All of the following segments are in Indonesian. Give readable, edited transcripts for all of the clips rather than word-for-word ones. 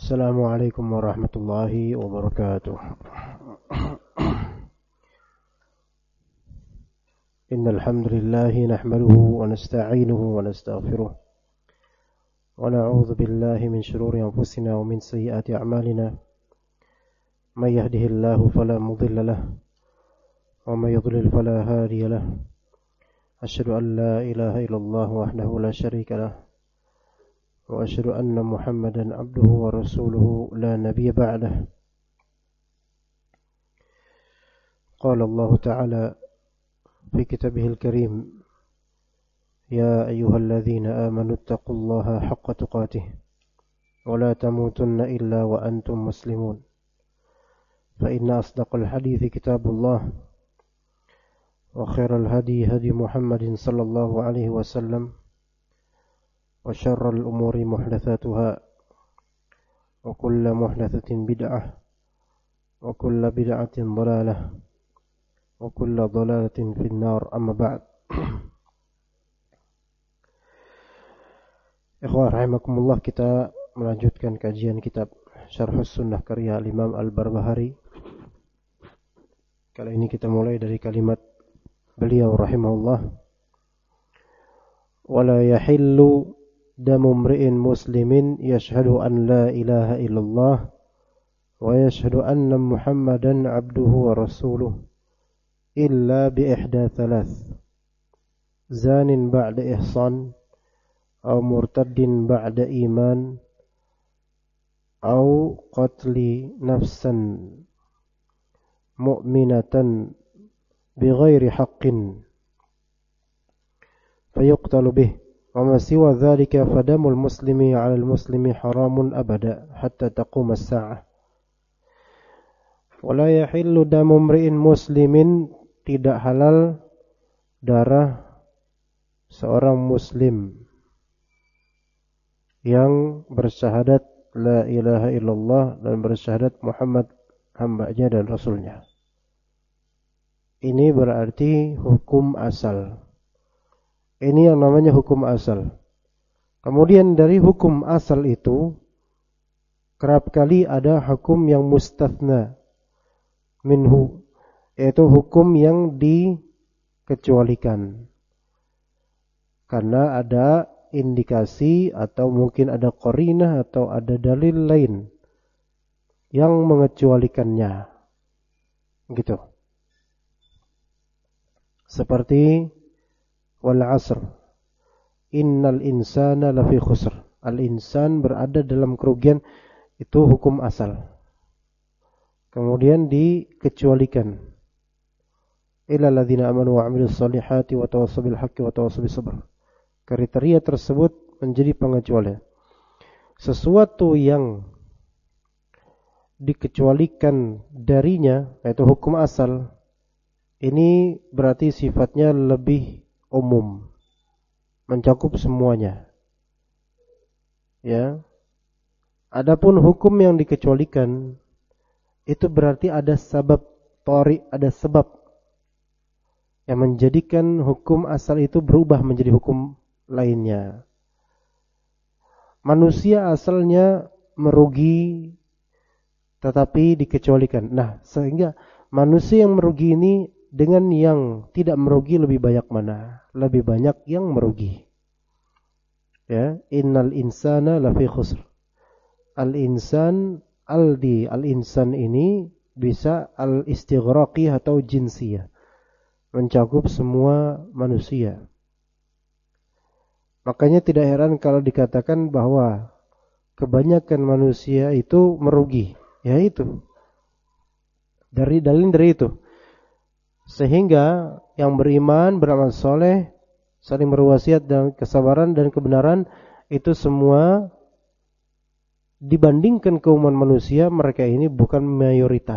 Assalamualaikum warahmatullahi wabarakatuh. Innal hamdalillah nahmaduhu wa nasta'inuhu wa nastaghfiruh wa na'udzu billahi min shururi anfusina wa min sayyiati a'malina. May yahdihillahu fala mudilla lahu wa may yudlil fala hadiya lahu. Asyhadu an la ilaha illallah wahdahu la syarika lahu wa asyhadu anna Muhammadan abduhu wa rasuluhu la nabiyya ba'dah. Qala Allah Ta'ala fi kitabihil karim, ya ayyuhalladzina amanu ittaqullaha haqqa tuqatih wa la tamutunna illa wa antum muslimun. Fa inna asdaqal hadithi kitabullah wa khairal hadi hadi Muhammadin sallallahu alaihi wasallam wa syarral umuri muhdatsatuha wa kullu muhdatsatin bid'ah wa kullu bid'atin dhalalah wa kullu dhalalatin finnar. Amma ba'd. Ikhwah rahimakumullah, kita melanjutkan kajian kitab Syarhus Sunnah karya Imam Al-Barbahari. Kali ini kita mulai dari kalimat beliau rahimahullah, wala yahillu damu mri'in muslimin yashhadu an la ilaha illallah wa yashhadu anna Muhammadan abduhu wa rasuluh illa bi ihda thalath: zanin ba'da ihsan, aw murtaddin ba'da iman, aw qatli nafsan mu'minatan bighairi haqqin fayuqtalu bih. وما سوى ذلك فدم المسلم على المسلم حرام أبدا حتى تقوم الساعة. ولا يحل دم امرئ مسلم, tidak halal darah seorang muslim yang bersyahadat la ilaha illallah dan bersyahadat Muhammad hambanya dan rasulnya. Ini berarti hukum asal. Ini yang namanya hukum asal. Kemudian dari hukum asal itu kerap kali ada hukum yang mustathna minhu, yaitu hukum yang dikecualikan karena ada indikasi atau mungkin ada qarinah atau ada dalil lain yang mengecualikannya, gitu. Seperti wal asr innal insana lafi khusr, al insan berada dalam kerugian, itu hukum asal. Kemudian dikecualikan, illal ladzina amanu wa 'amilus solihati wa tawassaw bil haqqi wa tawassaw bis sabr. Kriteria tersebut menjadi pengecualian. Sesuatu yang dikecualikan darinya, yaitu hukum asal, ini berarti sifatnya lebih umum, mencakup semuanya. Ya. Adapun hukum yang dikecualikan itu berarti ada sebab tarik, ada sebab yang menjadikan hukum asal itu berubah menjadi hukum lainnya. Manusia asalnya merugi tetapi dikecualikan. Nah, sehingga manusia yang merugi ini dengan yang tidak merugi lebih banyak mana? Lebih banyak yang merugi. Ya, innal insana lafi khusr. Al-insan al-insan ini bisa al-istighraqi atau jinsiyah, mencakup semua manusia. Makanya tidak heran kalau dikatakan bahwa kebanyakan manusia itu merugi. Ya itu. Dari itu. Sehingga yang beriman, beramal soleh, saling berwasiat dan kesabaran dan kebenaran, itu semua dibandingkan keumuman manusia, mereka ini bukan mayoritas.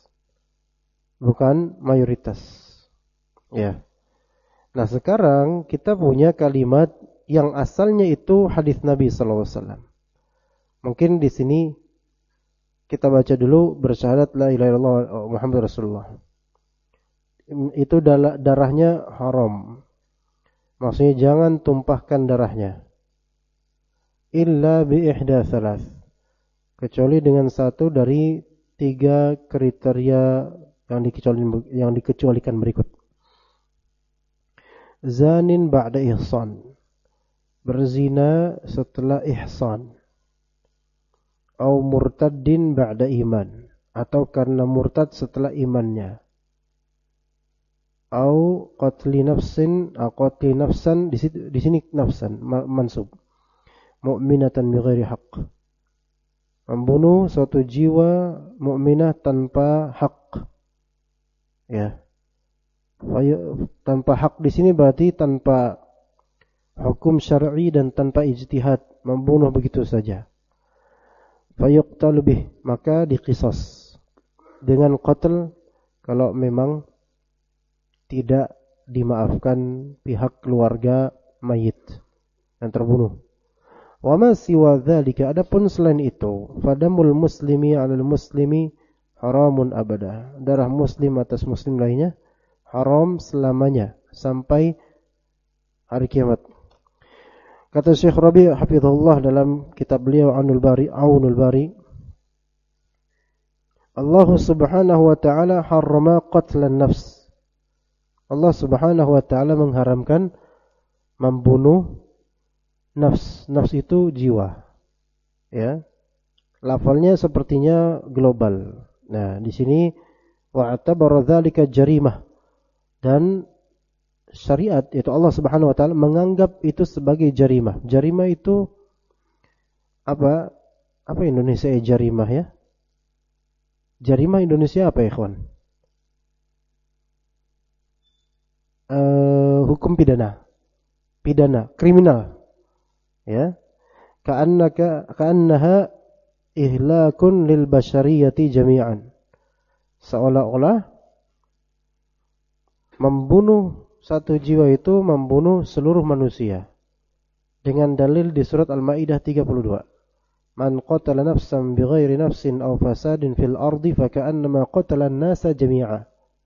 Bukan mayoritas. Ya. Nah, sekarang kita punya kalimat yang asalnya itu hadis Nabi sallallahu alaihi wasallam. Mungkin di sini kita baca dulu, bersyahadat la ilaha illallah Muhammad Rasulullah. Itu darahnya haram. Maksudnya jangan tumpahkan darahnya. Illa bi ihda thalath. kecuali dengan satu dari 3 kriteria yang dikecualikan berikut. Zanin ba'da ihsan, berzina setelah ihsan. Au murtaddin ba'da iman, atau karena murtad setelah imannya. Au qatli nafsan, di sini nafsan mansub. Mu'minatan bighairi haqq, membunuh suatu jiwa mukminah tanpa hak. Ya. Tanpa hak di sini berarti tanpa hukum syar'i dan tanpa ijtihad, membunuh begitu saja. Fayuqtal bih, maka diqisas dengan qatl kalau memang tidak dimaafkan pihak keluarga mayit yang terbunuh. Wa ma siwa dzalika, adapun selain itu, fadamul muslimi 'alal muslimi haramun abada. Darah muslim atas muslim lainnya haram selamanya sampai hari kiamat. Kata Syekh Rabi' hafizahullah dalam kitab beliau Aunul Bari, Allah Subhanahu wa taala harrama qatlan nafs. Allah Subhanahu wa taala mengharamkan membunuh nafs. Nafs itu jiwa. Ya. Lafalnya sepertinya global. Nah, di sini wa'tabara dzalika jarimah, dan syariat yaitu Allah Subhanahu wa taala menganggap itu sebagai jarimah. Jarimah itu apa? Apa Indonesia jarimah ya? Jarimah Indonesia apa ya, ikhwan? Hukum pidana. Pidana, kriminal. Ya. Ka'annaha ihlakun lil bashariyati jami'an. Seolah-olah membunuh satu jiwa itu membunuh seluruh manusia. Dengan dalil di surat Al-Maidah 32. Man qatala nafsan bighairi nafsin aw fasadin fil ardi faka'annama qatala an-nasa jami'a.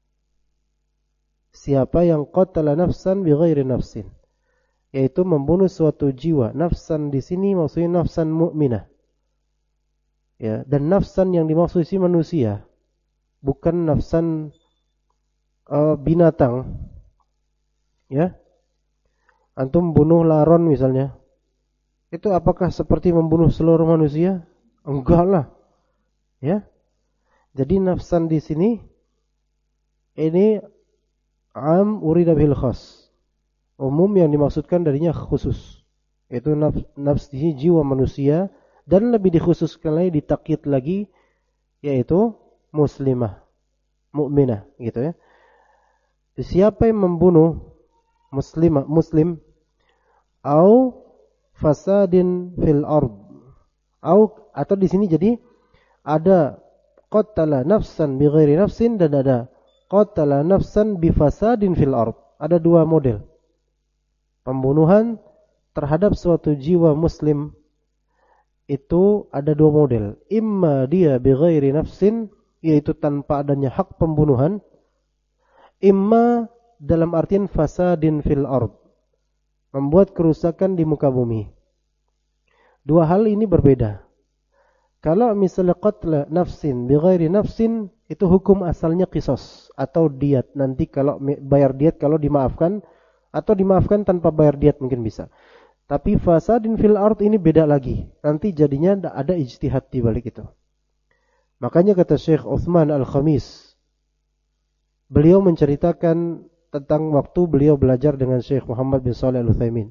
Siapa yang qatala nafsan bighairi nafsin, yaitu membunuh suatu jiwa. Nafsan di sini maksudnya nafsan mukminah. Ya, dan nafsan yang dimaksud di sini manusia, bukan nafsan binatang. Ya. Antum bunuh laron misalnya. Itu apakah seperti membunuh seluruh manusia? Enggak lah. Ya. Jadi nafsan di sini ini am urida bil khas. Umum yang dimaksudkan darinya khusus. Itu nafs di sini jiwa manusia, dan lebih dikhususkan lagi, ditakyid lagi, yaitu muslimah, mukminah gitu ya. Siapa yang membunuh muslim au fasadin fil ard, atau di sini jadi ada qatala nafsan bighairi nafsin dan ada qatala nafsan bi fasadin fil ard. Ada dua model pembunuhan terhadap suatu jiwa muslim. Itu ada dua model. Imma dia bighairi nafsin, yaitu tanpa adanya hak pembunuhan. Imma dalam artian fasadin fil ard, membuat kerusakan di muka bumi. Dua hal ini berbeda. Kalau misalnya qatla nafsin bighairi nafsin, itu hukum asalnya qisas atau diat. Nanti kalau bayar diat kalau dimaafkan, atau dimaafkan tanpa bayar diat mungkin bisa. Tapi fasadin fil ard ini beda lagi. Nanti jadinya ada ijtihad di balik itu. Makanya kata Syekh Utsman Al-Khamis, beliau menceritakan tentang waktu beliau belajar dengan Syekh Muhammad bin Shalih Al-Utsaimin.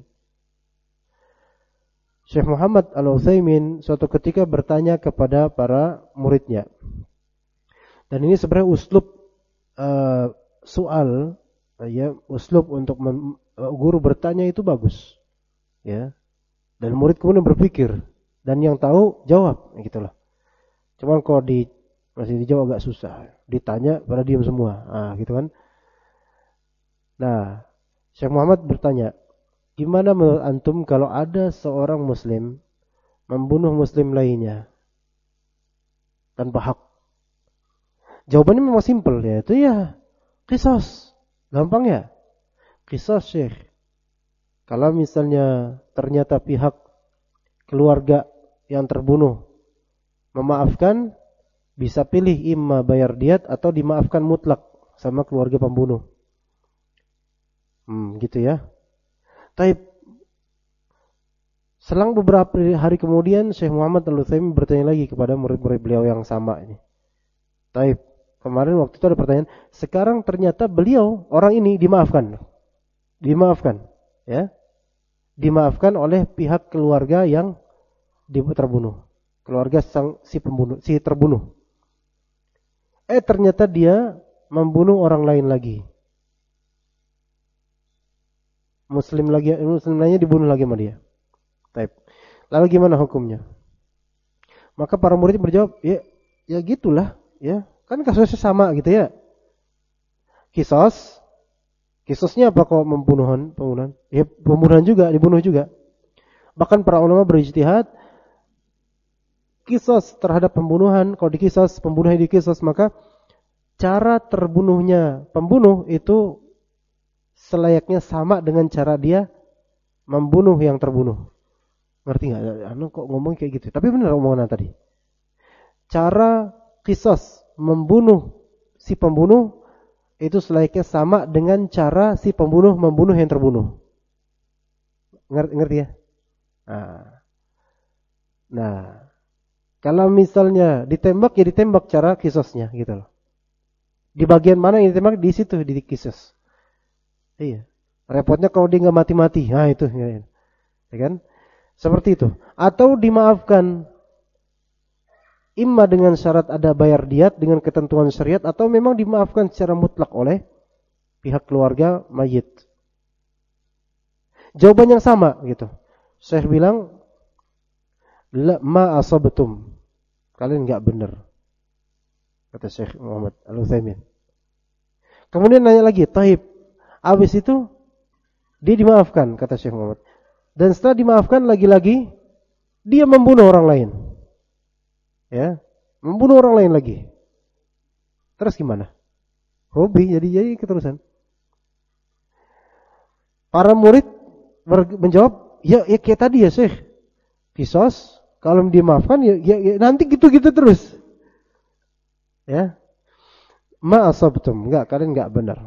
Syekh Muhammad Al-Utsaimin suatu ketika bertanya kepada para muridnya. Dan ini sebenarnya uslub soal, ya, uslub untuk guru bertanya itu bagus. Ya. Dan murid kemudian berpikir, dan yang tahu jawab, gitulah. Cuman kalau masih dijawab agak susah. Ditanya pada diam semua. Gitu kan. Nah, Syekh Muhammad bertanya, gimana menurut antum kalau ada seorang muslim membunuh muslim lainnya tanpa hak? Jawabannya memang simpel, yaitu ya qisas. Gampang ya? Qisas, Syekh. Kalau misalnya ternyata pihak keluarga yang terbunuh memaafkan, bisa pilih imma bayar diat atau dimaafkan mutlak sama keluarga pembunuh. Gitu ya. Taib. Selang beberapa hari kemudian Syekh Muhammad Al-Utsaimin bertanya lagi kepada murid-murid beliau yang sama ini. Taib. Kemarin waktu itu ada pertanyaan, sekarang ternyata beliau orang ini dimaafkan. Dimaafkan, ya. Dimaafkan oleh pihak keluarga yang terbunuh. Keluarga si terbunuh. Ternyata dia membunuh orang lain lagi. Muslim lainnya dibunuh lagi sama dia. Taib. Lalu gimana hukumnya? Maka para murid berjawab, ya gitulah, ya. Kan kasusnya sama gitu ya. Kisosnya apa kok pembunuhan? Ya pembunuhan juga, dibunuh juga. Bahkan para ulama berijtihad, kisos terhadap pembunuhan, kalau dikisos, pembunuhnya dikisos, maka cara terbunuhnya pembunuh itu selayaknya sama dengan cara dia membunuh yang terbunuh. Ngerti nggak? Kok ngomong kayak gitu? Tapi benar omongan tadi. Cara kisos membunuh si pembunuh itu selayaknya sama dengan cara si pembunuh membunuh yang terbunuh. Ngerti ya? Nah, kalau misalnya ditembak ya ditembak cara kisosnya gitu loh. Di bagian mana yang ditembak di situ di kisos. Iya. Repotnya kalau dia nggak mati-mati, itu ya kan? Seperti itu. Atau dimaafkan imma dengan syarat ada bayar diat dengan ketentuan syariat atau memang dimaafkan secara mutlak oleh pihak keluarga mayit. Jawaban yang sama gitu. Syekh bilang, la ma asabtum. Kalian enggak benar. Kata Syekh Muhammad Al-Utsaimin. Kemudian nanya lagi, taib. Habis itu dia dimaafkan kata Syekh Muhammad. Dan setelah dimaafkan lagi-lagi dia membunuh orang lain. Ya, membunuh orang lain lagi. Terus gimana? Hobi jadi keterusan. Para murid menjawab, ya kayak tadi ya Syekh. Kisos, kalau dimaafkan ya nanti gitu-gitu terus. Ya. Ma asabtum, kalian enggak benar.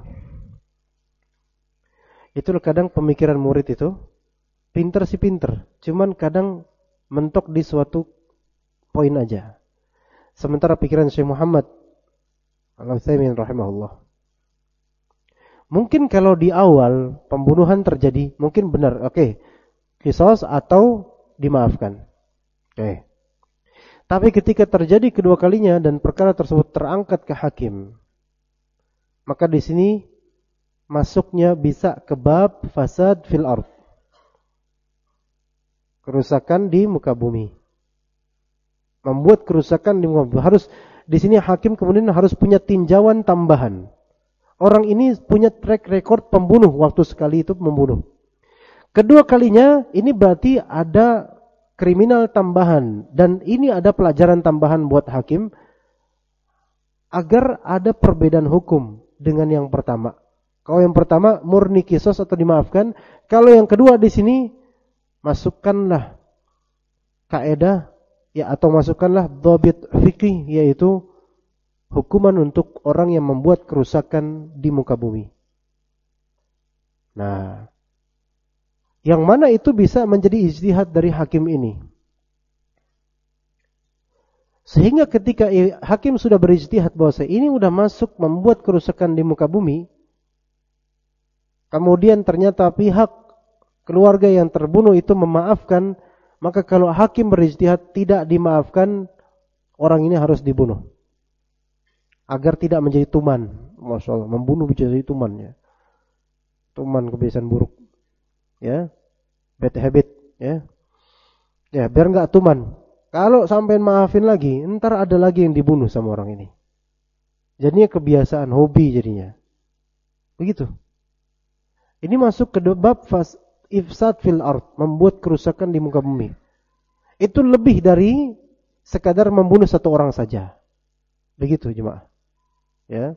Itulah kadang pemikiran murid itu pinter sih pinter, cuman kadang mentok di suatu poin aja. Sementara pikiran Syekh Muhammad Al-Utsaimin rahimahullah, mungkin kalau di awal pembunuhan terjadi mungkin benar, oke, qisas atau dimaafkan. Oke. Tapi ketika terjadi kedua kalinya dan perkara tersebut terangkat ke hakim, maka di sini masuknya bisa ke bab fasad fil ardh, kerusakan di muka bumi. Membuat kerusakan di muka bumi. Harus di sini hakim kemudian harus punya tinjauan tambahan. Orang ini punya track record pembunuh, waktu sekali itu membunuh. Kedua kalinya ini berarti ada kriminal tambahan dan ini ada pelajaran tambahan buat hakim agar ada perbedaan hukum dengan yang pertama. Kalau yang pertama murni qisas atau dimaafkan, kalau yang kedua di sini masukkanlah kaidah ya atau masukkanlah dhabit fikih, yaitu hukuman untuk orang yang membuat kerusakan di muka bumi. Nah, yang mana itu bisa menjadi ijtihad dari hakim ini. Sehingga ketika hakim sudah berijtihad bahwa ini sudah masuk membuat kerusakan di muka bumi, kemudian ternyata pihak keluarga yang terbunuh itu memaafkan, maka kalau hakim berijtihad tidak dimaafkan, orang ini harus dibunuh. Agar tidak menjadi tuman. Masya Allah, membunuh menjadi tuman ya. Tuman kebiasaan buruk. Ya, bad habit ya. Ya, biar enggak tuman. Kalau sampai maafin lagi, ntar ada lagi yang dibunuh sama orang ini. Jadinya kebiasaan, hobi jadinya. Begitu. Ini masuk ke bab ifsad fil ard, membuat kerusakan di muka bumi. Itu lebih dari sekadar membunuh satu orang saja. Begitu jemaah. Ya.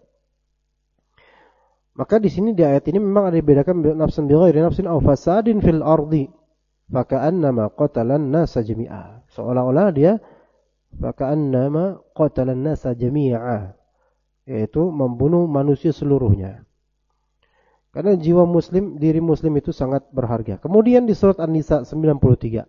Maka di sini di ayat ini memang ada dibedakan nafsan bi ghairi nafsin aw fasadin fil ardi faka'annama qatalan nasa jami'a. Seolah-olah dia Faka'annama qatalan nasa jami'a, yaitu membunuh manusia seluruhnya. Karena jiwa muslim, diri muslim itu sangat berharga. Kemudian di surat An-Nisa 93.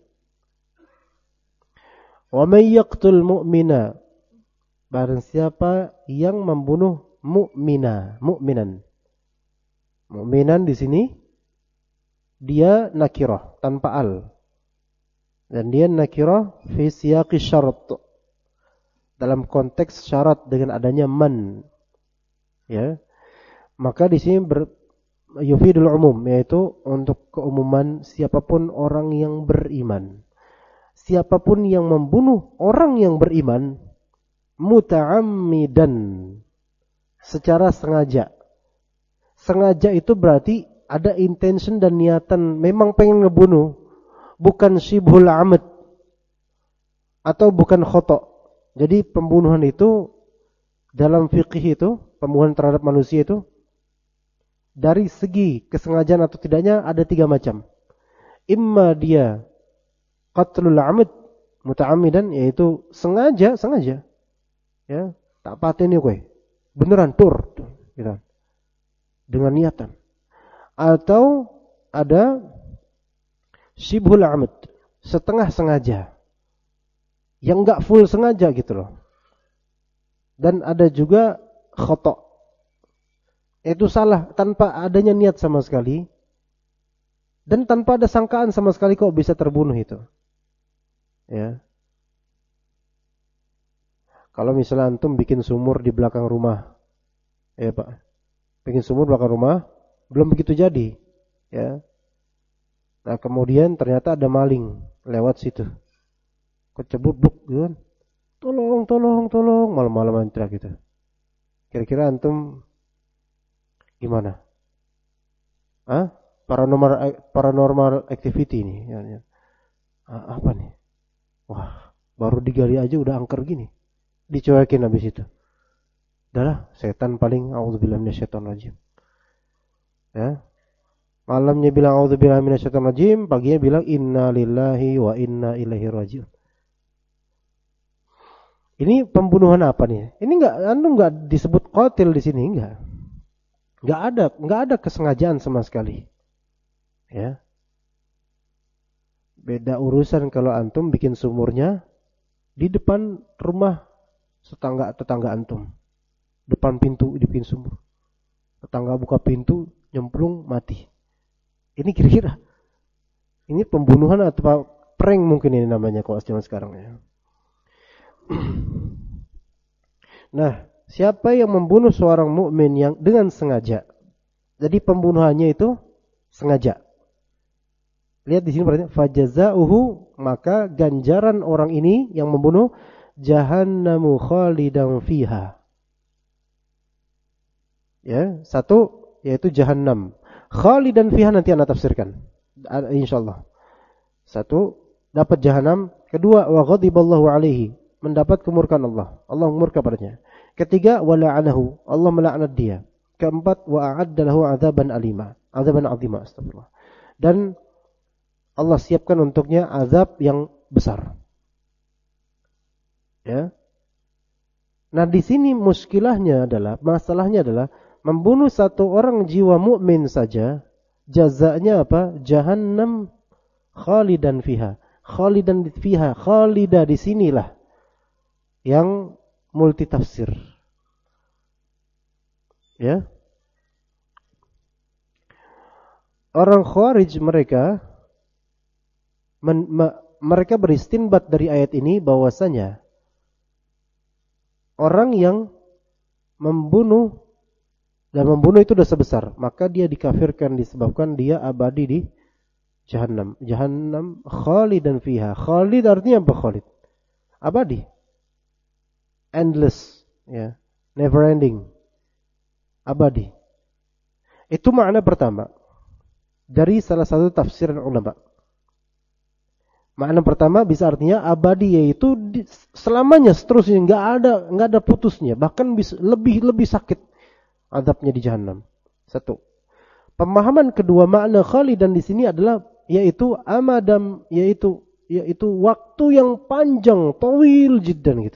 Wa may yaqtul mu'mina, barang siapa yang membunuh mu'minan. Mu'minan di sini dia nakirah tanpa al. Dan dia nakirah fi siyaqi syarat. Dalam konteks syarat dengan adanya man. Ya. Maka di sini yufidul umum, yaitu untuk keumuman siapapun orang yang beriman. Siapapun yang membunuh orang yang beriman muta'ammidan, secara sengaja. Sengaja itu berarti ada intention dan niatan, memang pengen ngebunuh, bukan syibhul amad atau bukan khata'. Jadi pembunuhan itu dalam fikih itu, pembunuhan terhadap manusia itu dari segi kesengajaan atau tidaknya ada 3 macam. Imma dia qatlul amad muta'ammidan, yaitu sengaja, ya, tak pateni kowe, beneran tur gitu, dengan niatan. Atau ada syibhul amad, setengah sengaja, yang enggak full sengaja gitu loh. Dan ada juga khata', itu salah tanpa adanya niat sama sekali, dan tanpa ada sangkaan sama sekali kok bisa terbunuh itu. Ya. Kalau misalnya antum bikin sumur di belakang rumah, ya Pak, bikin sumur belakang rumah, belum begitu jadi, ya. Nah kemudian ternyata ada maling lewat situ, kecebur bluk, gitu kan, tolong, malam-malaman teriak gitu. Kira-kira antum gimana? Paranormal activity ini, ya. Apa nih? Wah, baru digali aja udah angker gini. Dicuekin habis itu. Udahlah, setan paling, a'udzubillahi minasyaitonirrajim. Ya. Malamnya bilang a'udzubillahi minasyaitonirrajim, paginya bilang inna lillahi wa inna ilaihi raji'un. Ini pembunuhan apa nih? Ini enggak disebut qatil di sini, enggak. Enggak ada kesengajaan sama sekali. Ya. Beda urusan kalau antum bikin sumurnya di depan rumah tetangga antum. Depan pintu dibikin sumur. Tetangga buka pintu, nyemplung, mati. Ini kira-kira ini pembunuhan atau prank mungkin ini namanya kalau zaman sekarang ya. Nah, siapa yang membunuh seorang mukmin yang dengan sengaja? Jadi pembunuhannya itu sengaja. Lihat di sini berarti fajazauhu, maka ganjaran orang ini yang membunuh jahannamu khalidan fiha. Ya, satu yaitu jahannam. Khalidan fiha nanti anda tafsirkan insyaallah. Satu, dapat jahanam. Kedua, wa ghadiballahu alaihi, mendapat kemurkaan Allah. Allah murka padanya. Ketiga, wa la'anahu, Allah melaknat dia. Keempat, wa a'adda lahu 'adzaban alima, 'adzaban 'azima, astagfirullah. Dan Allah siapkan untuknya azab yang besar. Ya. Nah, di sini masalahnya adalah membunuh satu orang jiwa mukmin saja, jazanya apa? Jahannam khalidan fiha. Khalidan fiha, khalida di sinilah yang multi tafsir. Ya. Orang Khawarij mereka beristinbat dari ayat ini bahwasanya orang yang membunuh itu dosa besar, maka dia dikafirkan disebabkan dia abadi di Jahannam. Jahannam khalidan fiha. Khalid artinya apa khalid? Abadi. Endless, ya. Never ending. Abadi. Itu makna pertama dari salah satu tafsiran ulama. Makna pertama bisa artinya abadi, yaitu selamanya seterusnya, enggak ada putusnya, bahkan bisa lebih sakit azabnya di Jahannam. Satu. Pemahaman kedua makna khalidan di sini adalah yaitu amadam, yaitu yaitu waktu yang panjang, tawil jiddan gitu.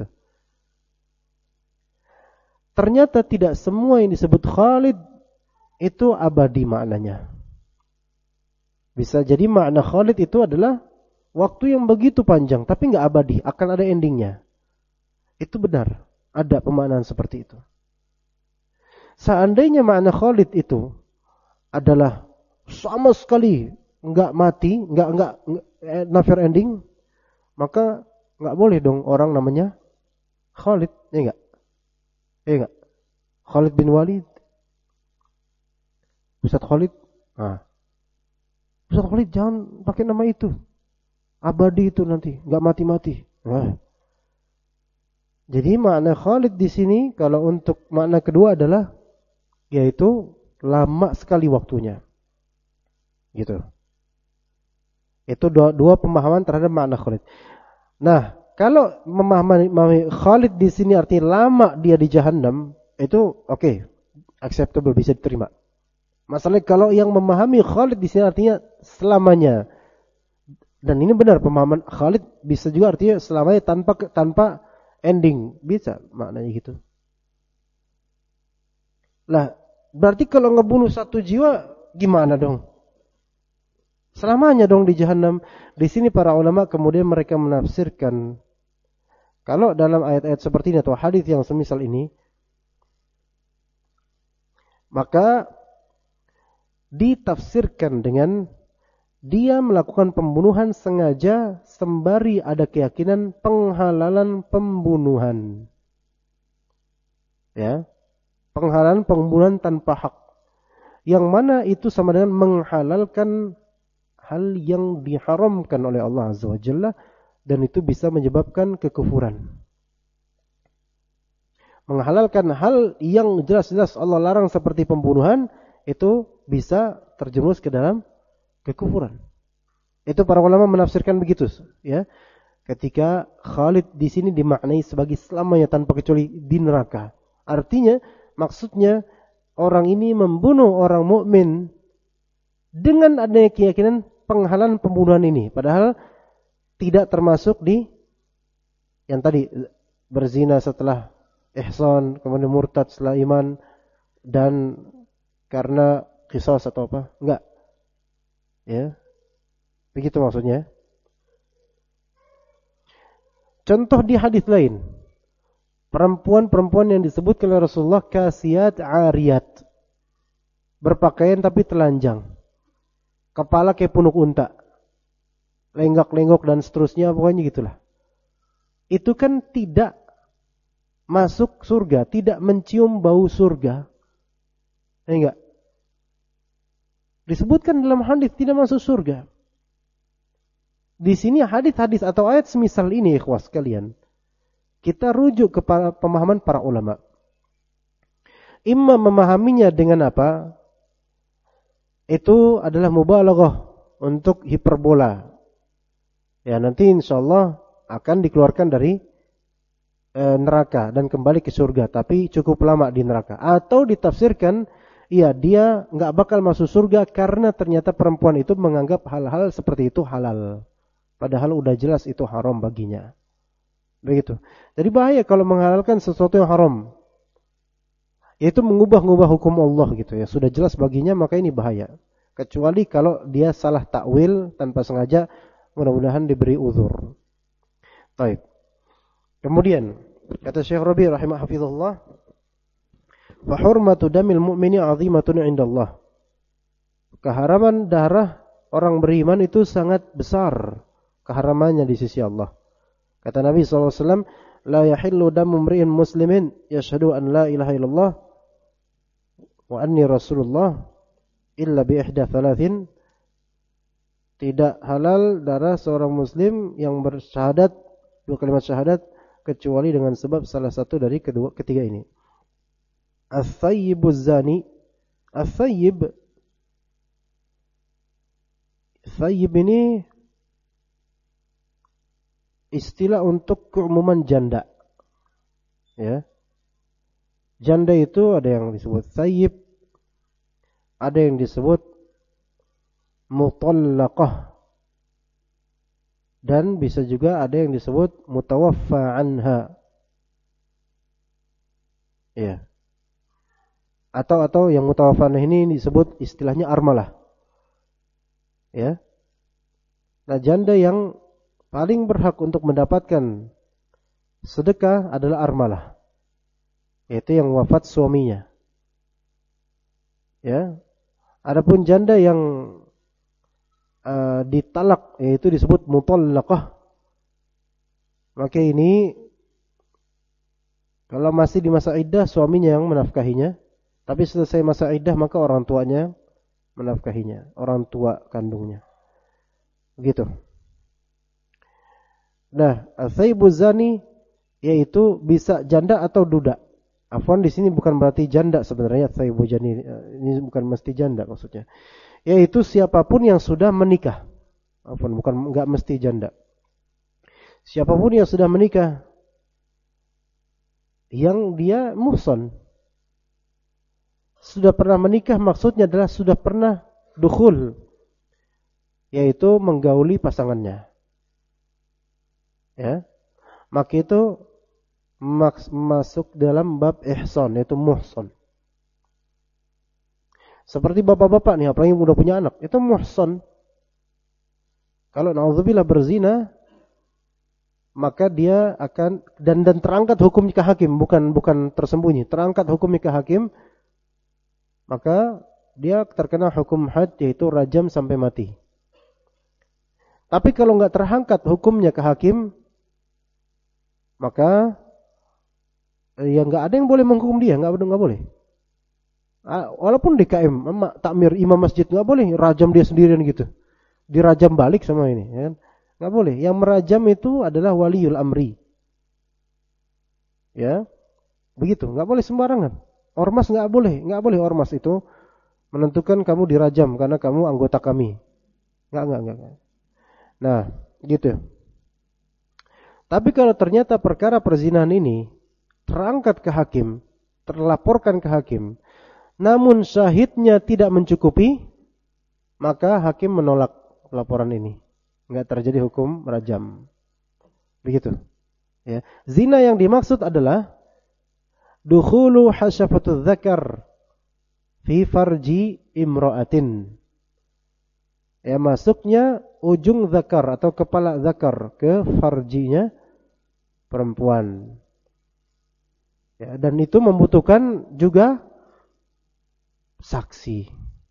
Ternyata tidak semua yang disebut khalid itu abadi maknanya. Bisa jadi makna khalid itu adalah waktu yang begitu panjang, tapi nggak abadi, akan ada endingnya. Itu benar, ada pemaknaan seperti itu. Seandainya makna khalid itu adalah sama sekali nggak mati, nggak never ending, maka nggak boleh dong orang namanya Khalid, ya nggak? Ya nggak? Khalid bin Walid, Ustaz Khalid, Ustaz Khalid jangan pakai nama itu, abadi itu nanti nggak mati-mati. Jadi makna Khalid di sini kalau untuk makna kedua adalah yaitu lama sekali waktunya, gitu. Itu dua pemahaman terhadap makna Khalid. Nah, kalau memahami Khalid di sini artinya lama dia di Jahannam, itu oke, acceptable, bisa diterima. Masalahnya kalau yang memahami Khalid di sini artinya selamanya, dan ini benar pemahaman Khalid bisa juga artinya selamanya tanpa ending, bisa maknanya gitu. Lah, berarti kalau ngebunuh satu jiwa gimana dong? Selamanya dong di Jahannam. Di sini para ulama kemudian mereka menafsirkan, kalau dalam ayat-ayat seperti ini atau hadis yang semisal ini, maka ditafsirkan dengan dia melakukan pembunuhan sengaja sembari ada keyakinan penghalalan pembunuhan. Ya. Penghalalan pembunuhan tanpa hak. Yang mana itu sama dengan menghalalkan hal yang diharamkan oleh Allah Azza wa Jalla, dan itu bisa menyebabkan kekufuran. Menghalalkan hal yang jelas-jelas Allah larang seperti pembunuhan, itu bisa terjerumus ke dalam kekufuran. Itu para ulama menafsirkan begitu, ya. Ketika Khalid di sini dimaknai sebagai selamanya tanpa kecuali di neraka. Artinya, maksudnya orang ini membunuh orang mukmin dengan adanya keyakinan penghalalan pembunuhan ini, padahal tidak termasuk di yang tadi berzina setelah ihsan, kemudian murtad setelah iman, dan karena qisas atau apa, enggak. Ya. Begitu maksudnya. Contoh di hadis lain, perempuan-perempuan yang disebutkan oleh Rasulullah kasiyat ariyat, berpakaian tapi telanjang, kepala kayak punuk unta, lenggak-lenggok dan seterusnya, pokoknya gitulah. Itu kan tidak masuk surga, tidak mencium bau surga. Enggak. Disebutkan dalam hadis tidak masuk surga. Di sini hadis-hadis atau ayat semisal ini, ikhwas sekalian, kita rujuk kepada pemahaman para ulama. Imam memahaminya dengan apa? Itu adalah mubalaghah, untuk hiperbola. Ya, nanti insyaallah akan dikeluarkan dari neraka dan kembali ke surga, tapi cukup lama di neraka. Atau ditafsirkan, ya dia nggak bakal masuk surga karena ternyata perempuan itu menganggap hal-hal seperti itu halal, padahal udah jelas itu haram baginya. Begitu. Jadi bahaya kalau menghalalkan sesuatu yang haram, yaitu mengubah-ubah hukum Allah gitu ya. Sudah jelas baginya, maka ini bahaya. Kecuali kalau dia salah takwil tanpa sengaja, mudah-mudahan diberi uzur. Baik. Kemudian kata Syekh Rabi rahimahullah, "Fa hurmatu damil mu'mini 'azimatun 'indallah." Keharaman darah orang beriman itu sangat besar keharamannya di sisi Allah. Kata Nabi SAW, "La yahillu damu mri'in muslimin yashhadu an la ilaha illallah wa anni rasulullah illa bi ihda thalathin." Tidak halal darah seorang muslim yang bersyahadat, dua kalimat syahadat, kecuali dengan sebab salah satu dari ketiga ini. As-sayyibuz zani. As-sayyib, sayyib ini istilah untuk keumuman janda. Ya. Janda itu ada yang disebut sayyib, ada yang disebut mutallaqah, Dan bisa juga ada yang disebut mutawaffa anha. Ya. Atau yang mutawaffa anha ini disebut istilahnya armalah. Ya. Nah, janda yang paling berhak untuk mendapatkan sedekah adalah armalah. Yaitu yang wafat suaminya. Ya. Adapun janda yang ditalak, yaitu disebut mutallaqah. Maka ini kalau masih di masa iddah suaminya yang menafkahinya, tapi selesai masa iddah maka orang tuanya menafkahinya, orang tua kandungnya. Begitu. Nah, al-thayyibu zani yaitu bisa janda atau duda. Afwan, di sini bukan berarti janda sebenarnya, thayyibu zani ini bukan mesti janda maksudnya. Yaitu siapapun yang sudah menikah. Afwan, enggak mesti janda. Siapapun yang sudah menikah yang dia muhsan. Sudah pernah menikah maksudnya adalah sudah pernah dukhul, yaitu menggauli pasangannya. Ya. Maka itu masuk dalam bab ihsan, yaitu muhsan. Seperti bapak-bapak nih, apalagi yang udah punya anak, itu muhsan. Kalau na'udzubillah berzina, maka dia akan dan terangkat hukumnya ke hakim, bukan tersembunyi, terangkat hukumnya ke hakim, maka dia terkena hukum had, yaitu rajam sampai mati. Tapi kalau nggak terangkat hukumnya ke hakim, maka ya nggak ada yang boleh menghukum dia, nggak boleh. Walaupun DKM, takmir imam masjid nggak boleh rajam dia sendirian gitu, dirajam balik sama ini, ya kan? Nggak boleh. Yang merajam itu adalah waliul amri, ya, begitu. Nggak boleh sembarangan. Ormas nggak boleh ormas itu menentukan kamu dirajam karena kamu anggota kami. Nggak. Nah, gitu. Tapi kalau ternyata perkara perzinahan ini terangkat ke hakim, terlaporkan ke hakim, namun syahidnya tidak mencukupi, maka hakim menolak laporan ini. Enggak terjadi hukum rajam. Begitu. Ya. Zina yang dimaksud adalah dukhulu hasyafatul dzakar fi farji imra'atin. Ya, masuknya ujung zakar atau kepala zakar ke farjinya perempuan. Ya, dan itu membutuhkan juga saksi.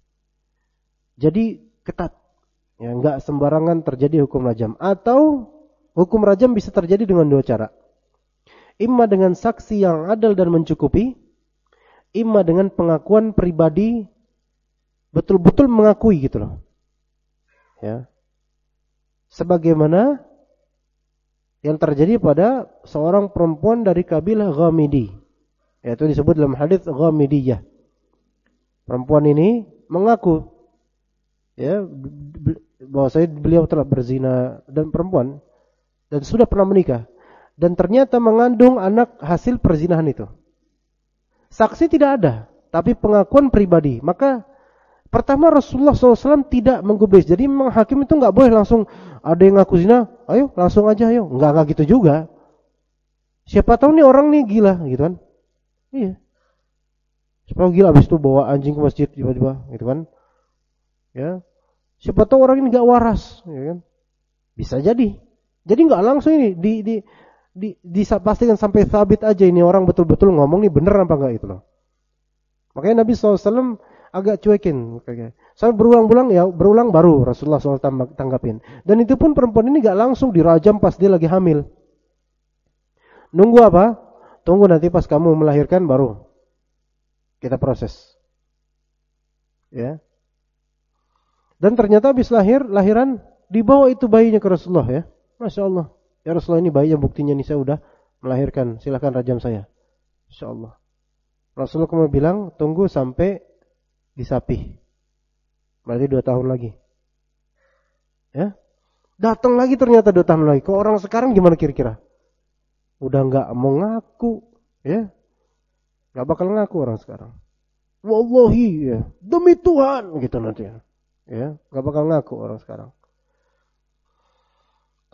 Jadi ketat. Ya, enggak sembarangan terjadi hukum rajam. Atau hukum rajam bisa terjadi dengan dua cara. Imma dengan saksi yang adil dan mencukupi, imma dengan pengakuan pribadi betul-betul mengakui gitu loh. Ya. Sebagaimana yang terjadi pada seorang perempuan dari kabilah Ghamidi, yaitu disebut dalam hadis Ghamidiyah. Perempuan ini mengaku, ya, bahwasanya beliau telah berzina dan perempuan dan sudah pernah menikah dan ternyata mengandung anak hasil perzinahan itu. Saksi tidak ada, tapi pengakuan pribadi. Maka pertama Rasulullah SAW tidak menggubris. Jadi memang hakim itu nggak boleh langsung ada yang ngaku zina, ayo langsung aja ayo. Nggak gitu juga. Siapa tahu nih orang nih gila, gitu kan? Iya. Siapa gila abis itu bawa anjing ke masjid tiba-tiba, gitu kan? Ya. Siapa tahu orang ini nggak waras, ya kan? Bisa jadi. Jadi nggak langsung ini dipastikan sampai sabit aja ini orang betul-betul ngomong nih bener apa enggak itu loh. Makanya Nabi SAW agak cuekin. Sampai berulang baru Rasulullah SAW tanggapin. Dan itu pun perempuan ini nggak langsung dirajam pas dia lagi hamil. Nunggu apa? Tunggu nanti pas kamu melahirkan baru kita proses. Ya. Dan ternyata habis lahiran dibawa itu bayinya ke Rasulullah, ya. Masya Allah. Ya Rasulullah, ini bayinya, buktinya nih saya udah melahirkan. Silakan rajam saya. Masya Allah. Rasulullah kemudian bilang tunggu sampai disapih. Berarti 2 tahun lagi. Ya. Datang lagi ternyata 2 tahun lagi. Kok orang sekarang gimana kira-kira? Udah nggak mau ngaku, ya. Nggak bakal ngaku orang sekarang. Wallahi, ya, demi Tuhan, gitu nanti. Ya, nggak bakal ngaku orang sekarang.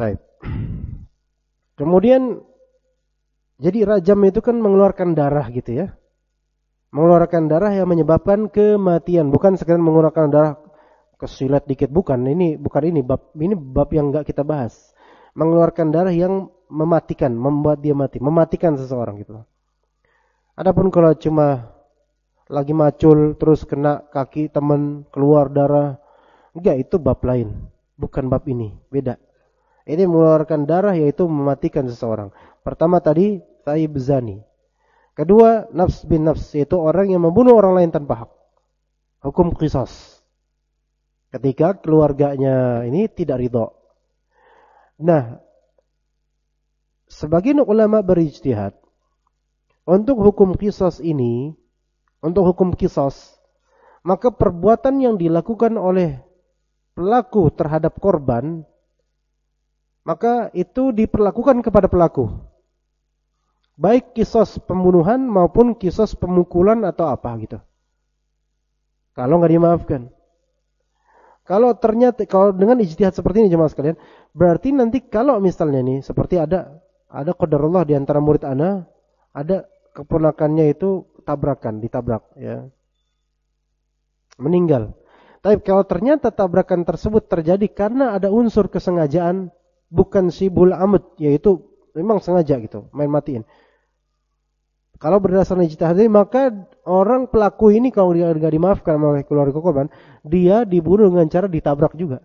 Baik. Kemudian jadi rajam itu kan mengeluarkan darah gitu ya. Mengeluarkan darah yang menyebabkan kematian, bukan sekedar mengeluarkan darah kesilet dikit, bukan. Ini bab yang enggak kita bahas. Mengeluarkan darah yang mematikan, membuat dia mati, mematikan seseorang gitu. Adapun kalau cuma lagi macul terus kena kaki teman keluar darah, enggak, itu bab lain, bukan bab ini, beda. Ini mengeluarkan darah yaitu mematikan seseorang. Pertama tadi thayyib zani. Kedua, nafs bin nafs, yaitu orang yang membunuh orang lain tanpa hak. Hukum qisas. Ketika keluarganya ini tidak ridho. Nah, sebagian ulama berijtihad untuk hukum qisas ini, untuk hukum qisas, maka perbuatan yang dilakukan oleh pelaku terhadap korban, maka itu diperlakukan kepada pelaku. Baik kisos pembunuhan maupun kisos pemukulan atau apa gitu. Kalau nggak dimaafkan. Kalau dengan ijtihad seperti ini jemaah sekalian, berarti nanti kalau misalnya nih seperti ada qadarullah di antara murid ana, ada keponakannya itu ditabrak ya. Meninggal. Tapi kalau ternyata tabrakan tersebut terjadi karena ada unsur kesengajaan, bukan sibul amd, yaitu memang sengaja gitu, main matiin. Kalau berdasarkan ijtihad ini, maka orang pelaku ini kalau dia tidak dimaafkan oleh keluarga korban, dia dibunuh dengan cara ditabrak juga.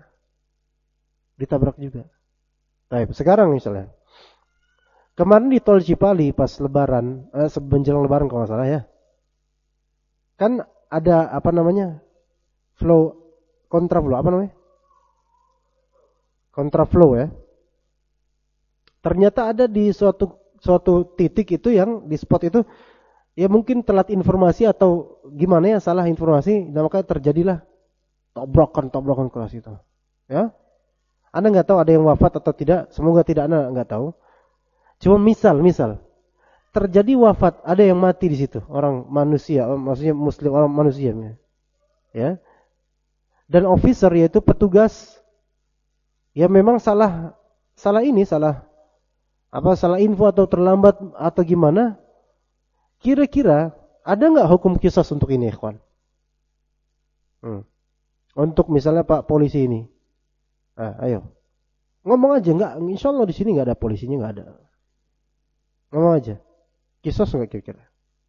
Baik, sekarang misalnya, kemarin di Tol Cipali pas Lebaran, menjelang Lebaran kalau nggak salah ya, kan ada kontraflow ya. Ternyata ada di suatu titik itu yang di spot itu ya mungkin telat informasi atau gimana ya, salah informasi, dan maka terjadilah tabrakan keras itu. Ya. Anda nggak tahu ada yang wafat atau tidak, semoga tidak, Anda nggak tahu. Cuma misal terjadi wafat, ada yang mati di situ, orang manusia, maksudnya muslim, orang manusia ya. Dan officer yaitu petugas ya memang salah info atau terlambat atau gimana, kira-kira ada nggak hukum qisas untuk ini, ikhwan? Untuk misalnya Pak polisi ini, ayo ngomong aja, nggak, insya Allah di sini nggak ada polisinya, nggak ada, ngomong aja, qisas nggak kira-kira?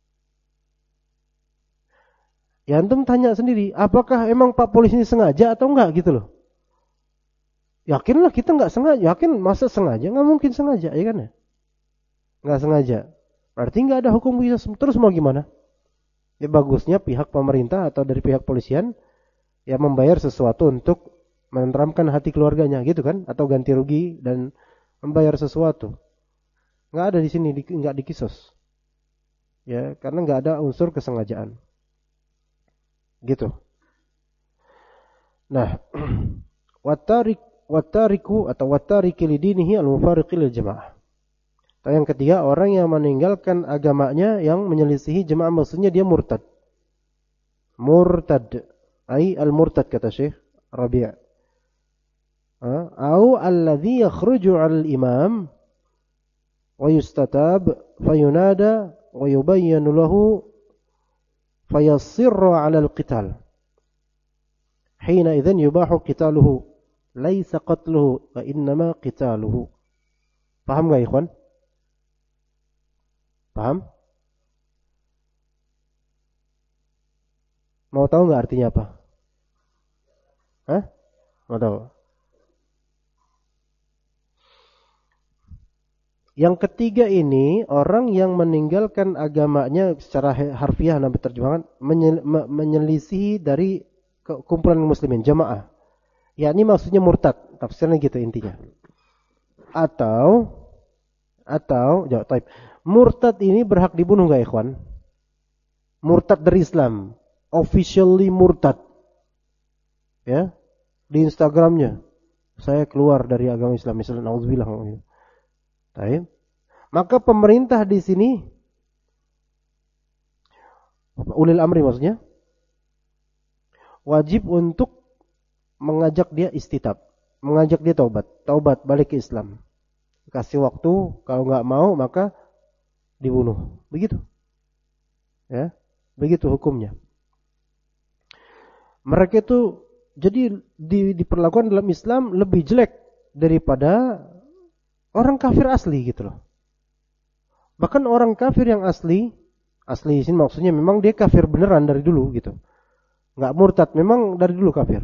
Ya antum tanya sendiri, apakah emang Pak polisi ini sengaja atau enggak gitu loh? Yakinlah kita nggak sengaja. Yakin masa sengaja? Nggak mungkin sengaja, ya kan ya? Nggak sengaja. Berarti nggak ada hukum qisas. Terus mau gimana? Ya bagusnya pihak pemerintah atau dari pihak polisian ya membayar sesuatu untuk menenteramkan hati keluarganya, gitu kan? Atau ganti rugi dan membayar sesuatu. Nggak ada di sini, nggak di qisas. Ya, karena nggak ada unsur kesengajaan. Gitu. Nah, wattariki lidinihi al-mufariqi lil jamaah. Yang ketiga, orang yang meninggalkan agamanya yang menyelisihi jemaah, maksudnya dia murtad. Murtad, ai al-murtad kata Syekh Rabi'. Au alladhi yakhruju 'ala al-imam wa yustatab fayunada wa yubayyanu lahu fayassirru 'ala al-qital. Hina idzan yubahu qitaluhu. Laisa qatluhu wa innama qitaluhu. Paham enggak, ikhwan? Paham? Mau tahu enggak artinya apa? Mau tahu? Yang ketiga ini, orang yang meninggalkan agamanya secara harfiah nabi terjemahan menyelisihi dari kumpulan muslimin, jamaah. Ya ini maksudnya murtad, tafsirnya gitu intinya. Atau murtad ini berhak dibunuh enggak, ikhwan? Murtad dari Islam, officially murtad. Ya. Di Instagramnya, saya keluar dari agama Islam, misalnya naudzubillah. Baik. Maka pemerintah di sini, ulil amri maksudnya, wajib untuk mengajak dia istitab. mengajak dia taubat balik ke Islam. Kasih waktu, kalau nggak mau maka dibunuh. Begitu. Ya, begitu hukumnya. Mereka itu jadi diperlakukan dalam Islam lebih jelek daripada orang kafir asli gitu loh. Bahkan orang kafir yang asli di sini maksudnya memang dia kafir beneran dari dulu gitu. Nggak murtad, memang dari dulu kafir.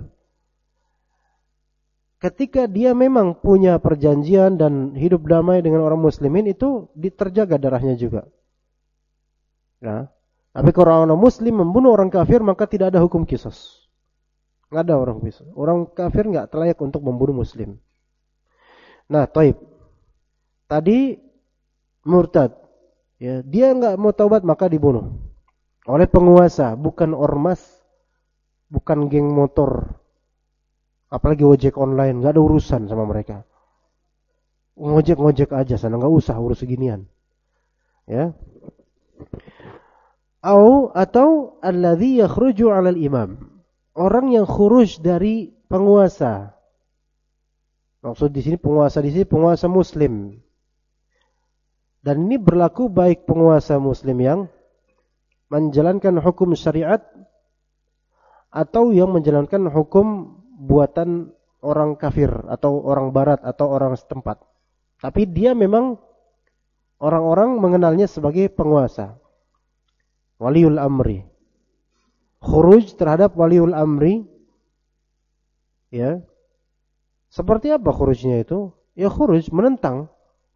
Ketika dia memang punya perjanjian dan hidup damai dengan orang muslimin, itu terjaga darahnya juga. Nah, tapi kalau orang muslim membunuh orang kafir, maka tidak ada hukum qisas. Nggak ada orang qisas. Orang kafir nggak terlayak untuk membunuh muslim. Nah, taib. Tadi murtad. Ya, dia nggak mau taubat maka dibunuh oleh penguasa, bukan ormas, bukan geng motor, apalagi ojek online, nggak ada urusan sama mereka. Ngojek aja sana, nggak usah urus seginian. Ya. Atau alladzi yakhruju 'alal imam. Orang yang khuruj dari penguasa. Maksud di sini penguasa muslim. Dan ini berlaku baik penguasa muslim yang menjalankan hukum syariat atau yang menjalankan hukum buatan orang kafir atau orang barat atau orang setempat. Tapi dia memang orang-orang mengenalnya sebagai penguasa. Waliul amri. Khuruj terhadap waliul amri. Ya. Seperti apa khurujnya itu? Ya khuruj menentang.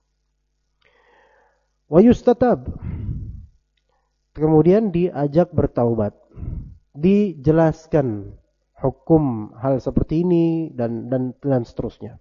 Wa yustatab. Kemudian diajak bertaubat. Dijelaskan hukum hal seperti ini dan seterusnya.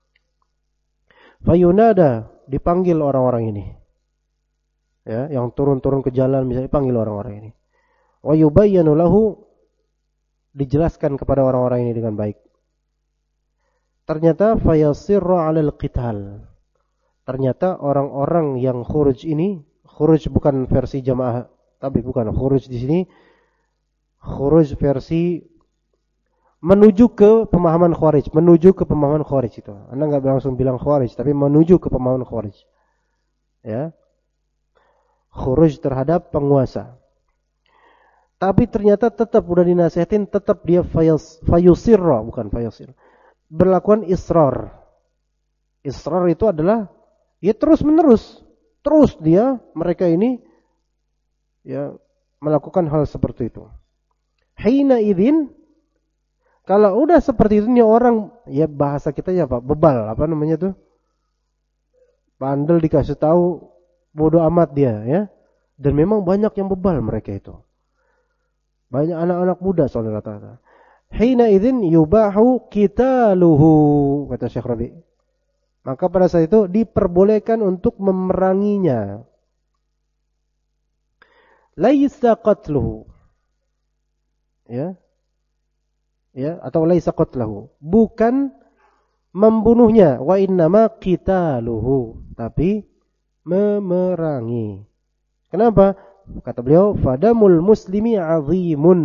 Fayunada, dipanggil orang-orang ini. Ya, yang turun-turun ke jalan misalnya dipanggil orang-orang ini. Wa yubayyanu lahu, dijelaskan kepada orang-orang ini dengan baik. Ternyata fayasirra 'alal qital. Ternyata orang-orang yang khuruj ini, khuruj bukan versi jamaah, tapi bukan khuruj di sini, khuruj versi menuju ke pemahaman khawarij, itu. Anda nggak langsung bilang khawarij, tapi menuju ke pemahaman khawarij. Ya, khuruj terhadap penguasa. Tapi ternyata tetap udah dinasihatin, tetap dia fayusirra, bukan fayusir. Berlakuan israr. Israr itu adalah ya terus mereka ini ya melakukan hal seperti itu. Hina idzin, kalau udah seperti itu nih orang, ya bahasa kita ya Pak, bebal, apa namanya tuh? Bandel dikasih tahu bodoh amat dia ya. Dan memang banyak yang bebal mereka itu. Banyak anak-anak muda soalnya rata-rata. Hina idzin yubahu qitaluhu, kata Syekh Rabi'. Maka pada saat itu diperbolehkan untuk memeranginya. Laisa qatluhu. Ya. Ya, atau laisa qatluhu. Bukan membunuhnya, wa innama qitaluhu, tapi memerangi. Kenapa? Kata beliau, fadamul muslimi 'azimun.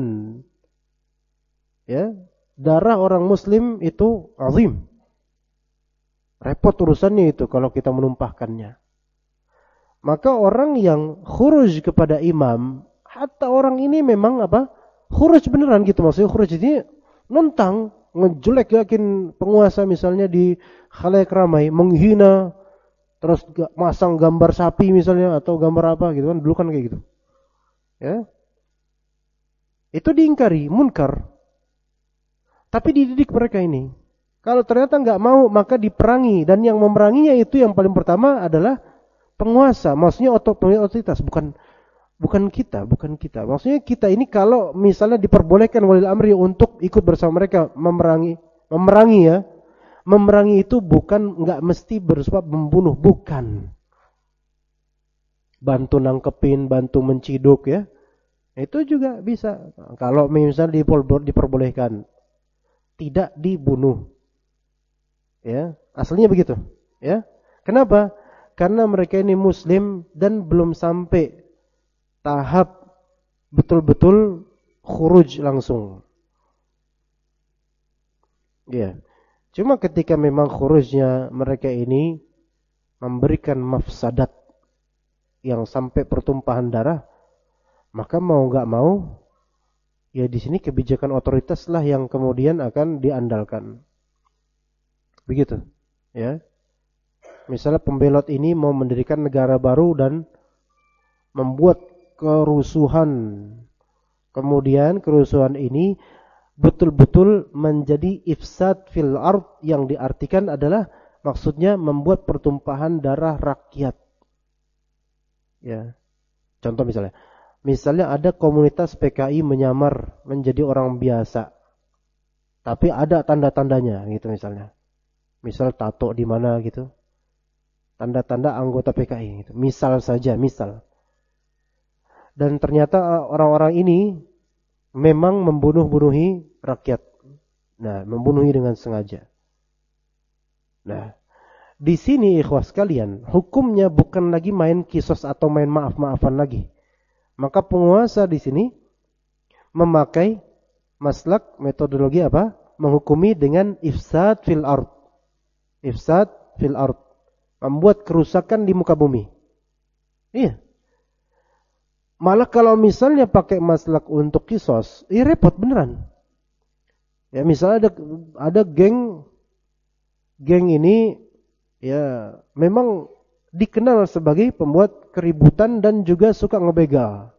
Ya, darah orang muslim itu azim. Repot urusannya itu kalau kita menumpahkannya. Maka orang yang khuruj kepada imam, hatta orang ini memang apa? Khuruj beneran gitu, maksudnya khuruj ini nentang, ngejelek yakin penguasa misalnya di khalayak ramai, menghina, terus masang gambar sapi misalnya atau gambar apa gitu kan, dulu kan kayak gitu. Ya. Itu diingkari, munkar. Tapi dididik mereka ini. Kalau ternyata nggak mau, maka diperangi. Dan yang memeranginya itu yang paling pertama adalah penguasa. Maksudnya otoritas, bukan kita. Maksudnya kita ini kalau misalnya diperbolehkan walil amri untuk ikut bersama mereka memerangi ya. Memerangi itu bukan nggak mesti bersebab membunuh, bukan. Bantu nangkepin, bantu menciduk ya. Itu juga bisa. Kalau misalnya diperbolehkan, tidak dibunuh. Ya, aslinya begitu, ya. Kenapa? Karena mereka ini muslim dan belum sampai tahap betul-betul khuruj langsung. Ya. Cuma ketika memang khurujnya mereka ini memberikan mafsadat yang sampai pertumpahan darah, maka mau nggak mau, ya di sini kebijakan otoritas lah yang kemudian akan diandalkan. Begitu, ya. Misalnya pembelot ini mau mendirikan negara baru dan membuat kerusuhan. Kemudian kerusuhan ini betul-betul menjadi ifsad fil ard, yang diartikan adalah maksudnya membuat pertumpahan darah rakyat. Ya. Contoh misalnya ada komunitas PKI menyamar menjadi orang biasa, tapi ada tanda-tandanya gitu misalnya. Misal tato di mana gitu. Tanda-tanda anggota PKI gitu. Misal. Dan ternyata orang-orang ini memang membunuh-bunuhi rakyat. Nah, membunuhi dengan sengaja. Nah, di sini ikhwas sekalian, hukumnya bukan lagi main kisos atau main maaf-maafan lagi. Maka penguasa di sini memakai maslak metodologi apa? Menghukumi dengan ifsad fil ard. Ifsad fil ard. Membuat kerusakan di muka bumi. Iya. Malah kalau misalnya pakai maslak untuk kisos, repot beneran. Ya misalnya ada geng ini ya memang dikenal sebagai pembuat keributan dan juga suka ngebegal.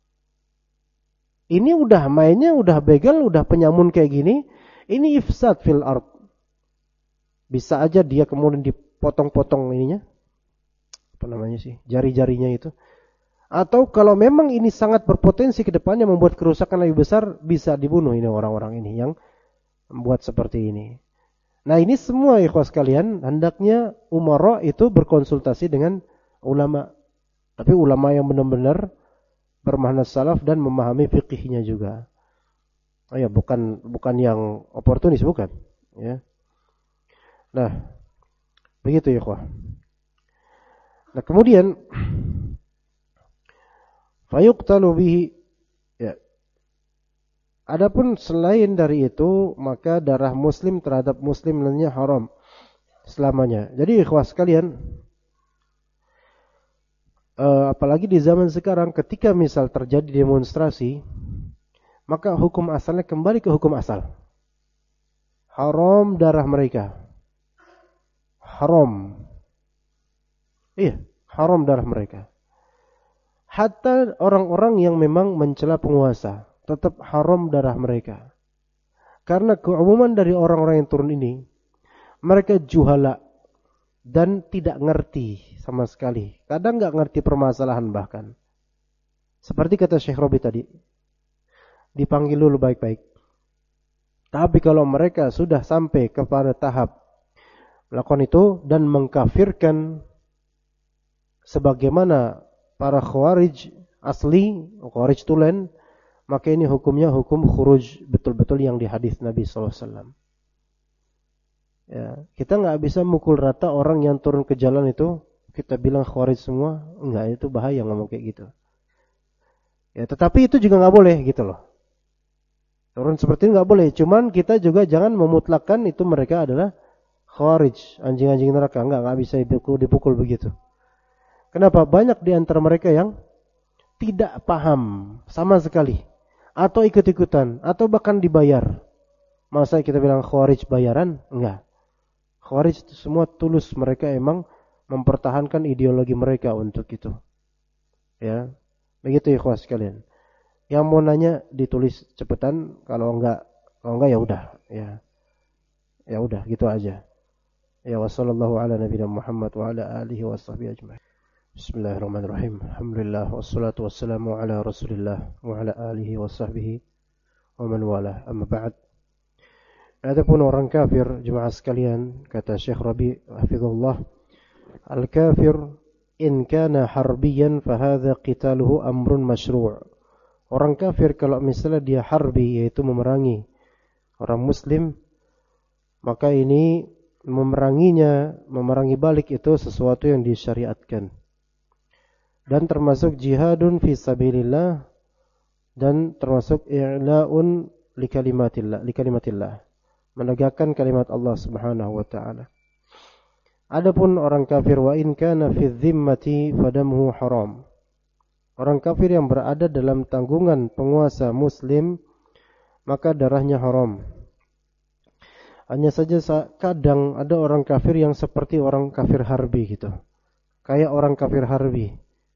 Ini udah mainnya, udah begal, udah penyamun kayak gini, ini ifsad fil ard. Bisa aja dia kemudian dipotong-potong ininya. Apa namanya sih? Jari-jarinya itu. Atau kalau memang ini sangat berpotensi ke depannya membuat kerusakan lebih besar, bisa dibunuh ini orang-orang ini yang membuat seperti ini. Nah ini semua ikhwas kalian, hendaknya umara itu berkonsultasi dengan ulama. Tapi ulama yang benar-benar bermakna salaf dan memahami fikihnya juga. Oh ya, bukan yang oportunis, bukan. Ya. Nah, begitu ikhwah. Nah kemudian fayuqtalu bihi, ya. Adapun selain dari itu, maka darah muslim terhadap muslim lainnya haram selamanya. Jadi ikhwas sekalian, apalagi di zaman sekarang ketika misal terjadi demonstrasi, maka hukum asalnya kembali ke hukum asal. Haram darah mereka. Haram. Iya, haram darah mereka. Hatta orang-orang yang memang mencela penguasa, tetap haram darah mereka. Karena keumuman dari orang-orang yang turun ini, mereka juhala dan tidak ngerti sama sekali. Kadang nggak ngerti permasalahan bahkan. Seperti kata Syekh Robi tadi, dipanggil dulu baik-baik. Tapi kalau mereka sudah sampai kepada tahap melakukan itu dan mengkafirkan sebagaimana para khawarij asli, khawarij tulen, maka ini hukumnya hukum khuruj betul-betul yang di hadis Nabi SAW. Ya, kita nggak bisa mukul rata orang yang turun ke jalan itu, kita bilang khawarij semua, enggak, itu bahaya ngomong kayak gitu. Ya, tetapi itu juga nggak boleh gitu loh. Turun seperti ini nggak boleh. Cuman kita juga jangan memutlakkan itu mereka adalah khawarij, anjing-anjing neraka. Nggak bisa dipukul begitu. Kenapa? Banyak di antara mereka yang tidak paham sama sekali, atau ikut-ikutan, atau bahkan dibayar. Masa kita bilang khawarij bayaran? Enggak. Khawarij itu semua tulus, mereka emang mempertahankan ideologi mereka untuk itu. Ya, begitu ikhwas sekalian. Yang mau nanya ditulis cepetan, kalau enggak ya udah, ya udah gitu aja. Ya wassallallahu ala nabiyina Muhammad wa ala alihi washabbihi ajma'in. Bismillahirrahmanirrahim. Alhamdulillah wassalatu wassalamu ala Rasulillah wa ala alihi washabbihi wa man wala. Amma ba'd. Adapun orang kafir, jemaah sekalian, kata Syekh Rabi hafizahullah, al-kafir in kana harbiyan fa hadza qitaluhu amrun masyru'. Orang kafir kalau misalnya dia harbi, yaitu memerangi orang muslim, maka ini memerangi balik itu sesuatu yang disyariatkan. Dan termasuk jihadun fi sabilillah, dan termasuk i'la'un li kalimatillah, menegakkan kalimat Allah Subhanahu wa taala. Adapun orang kafir, wa in kana fi dhimmati fadamuhu haram. Orang kafir yang berada dalam tanggungan penguasa muslim, maka darahnya haram. Hanya saja kadang ada orang kafir yang seperti orang kafir harbi gitu. Kayak orang kafir harbi.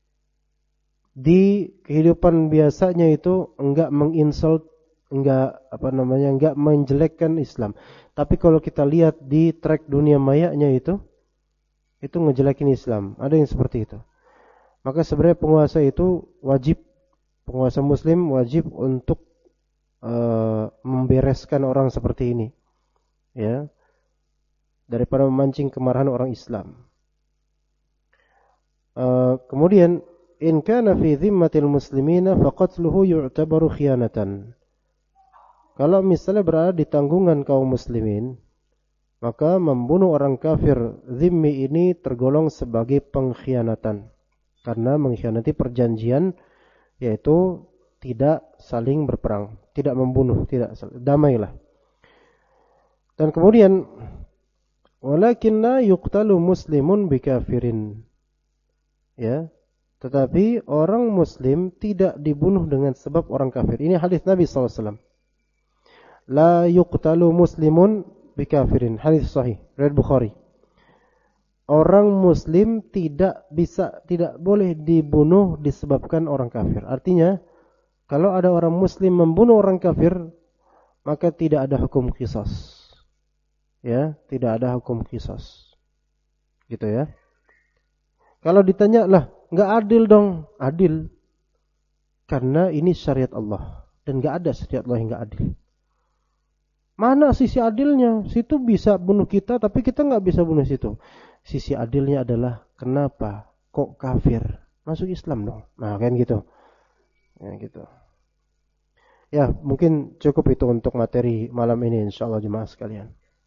Di kehidupan biasanya itu enggak menginsult, enggak menjelekkan Islam. Tapi kalau kita lihat di track dunia mayanya itu ngejelekin Islam. Ada yang seperti itu. Maka sebenarnya penguasa itu penguasa muslim wajib untuk membereskan orang seperti ini. Ya. Daripada memancing kemarahan orang Islam. Kemudian in kana fi dhimmatil muslimina faqatluhu yu'tabaru khiyanatan. Kalau misalnya berada di tanggungan kaum muslimin, maka membunuh orang kafir zimmi ini tergolong sebagai pengkhianatan. Karena mengkhianati perjanjian, yaitu tidak saling berperang, tidak membunuh, tidak damailah. Dan kemudian walakinna yuqtalu muslimun bikafirin. Ya, tetapi orang muslim tidak dibunuh dengan sebab orang kafir. Ini hadis Nabi SAW. La yuqtalu muslimun bikafirin. Hadis sahih, riwayat Bukhari. Orang muslim tidak boleh dibunuh disebabkan orang kafir. Artinya, kalau ada orang muslim membunuh orang kafir, maka tidak ada hukum qisas. Ya, tidak ada hukum qisas. Gitu ya. Kalau ditanya, lah, enggak adil dong. Adil. Karena ini syariat Allah. Dan enggak ada syariat Allah yang enggak adil. Mana sisi adilnya? Situ bisa bunuh kita, tapi kita enggak bisa bunuh situ. Sisi adilnya adalah, kenapa kok kafir? Masuk Islam dong. Nah, kan gitu. Ya, gitu. Ya, mungkin cukup itu untuk materi malam ini, insyaallah jemaah sekalian.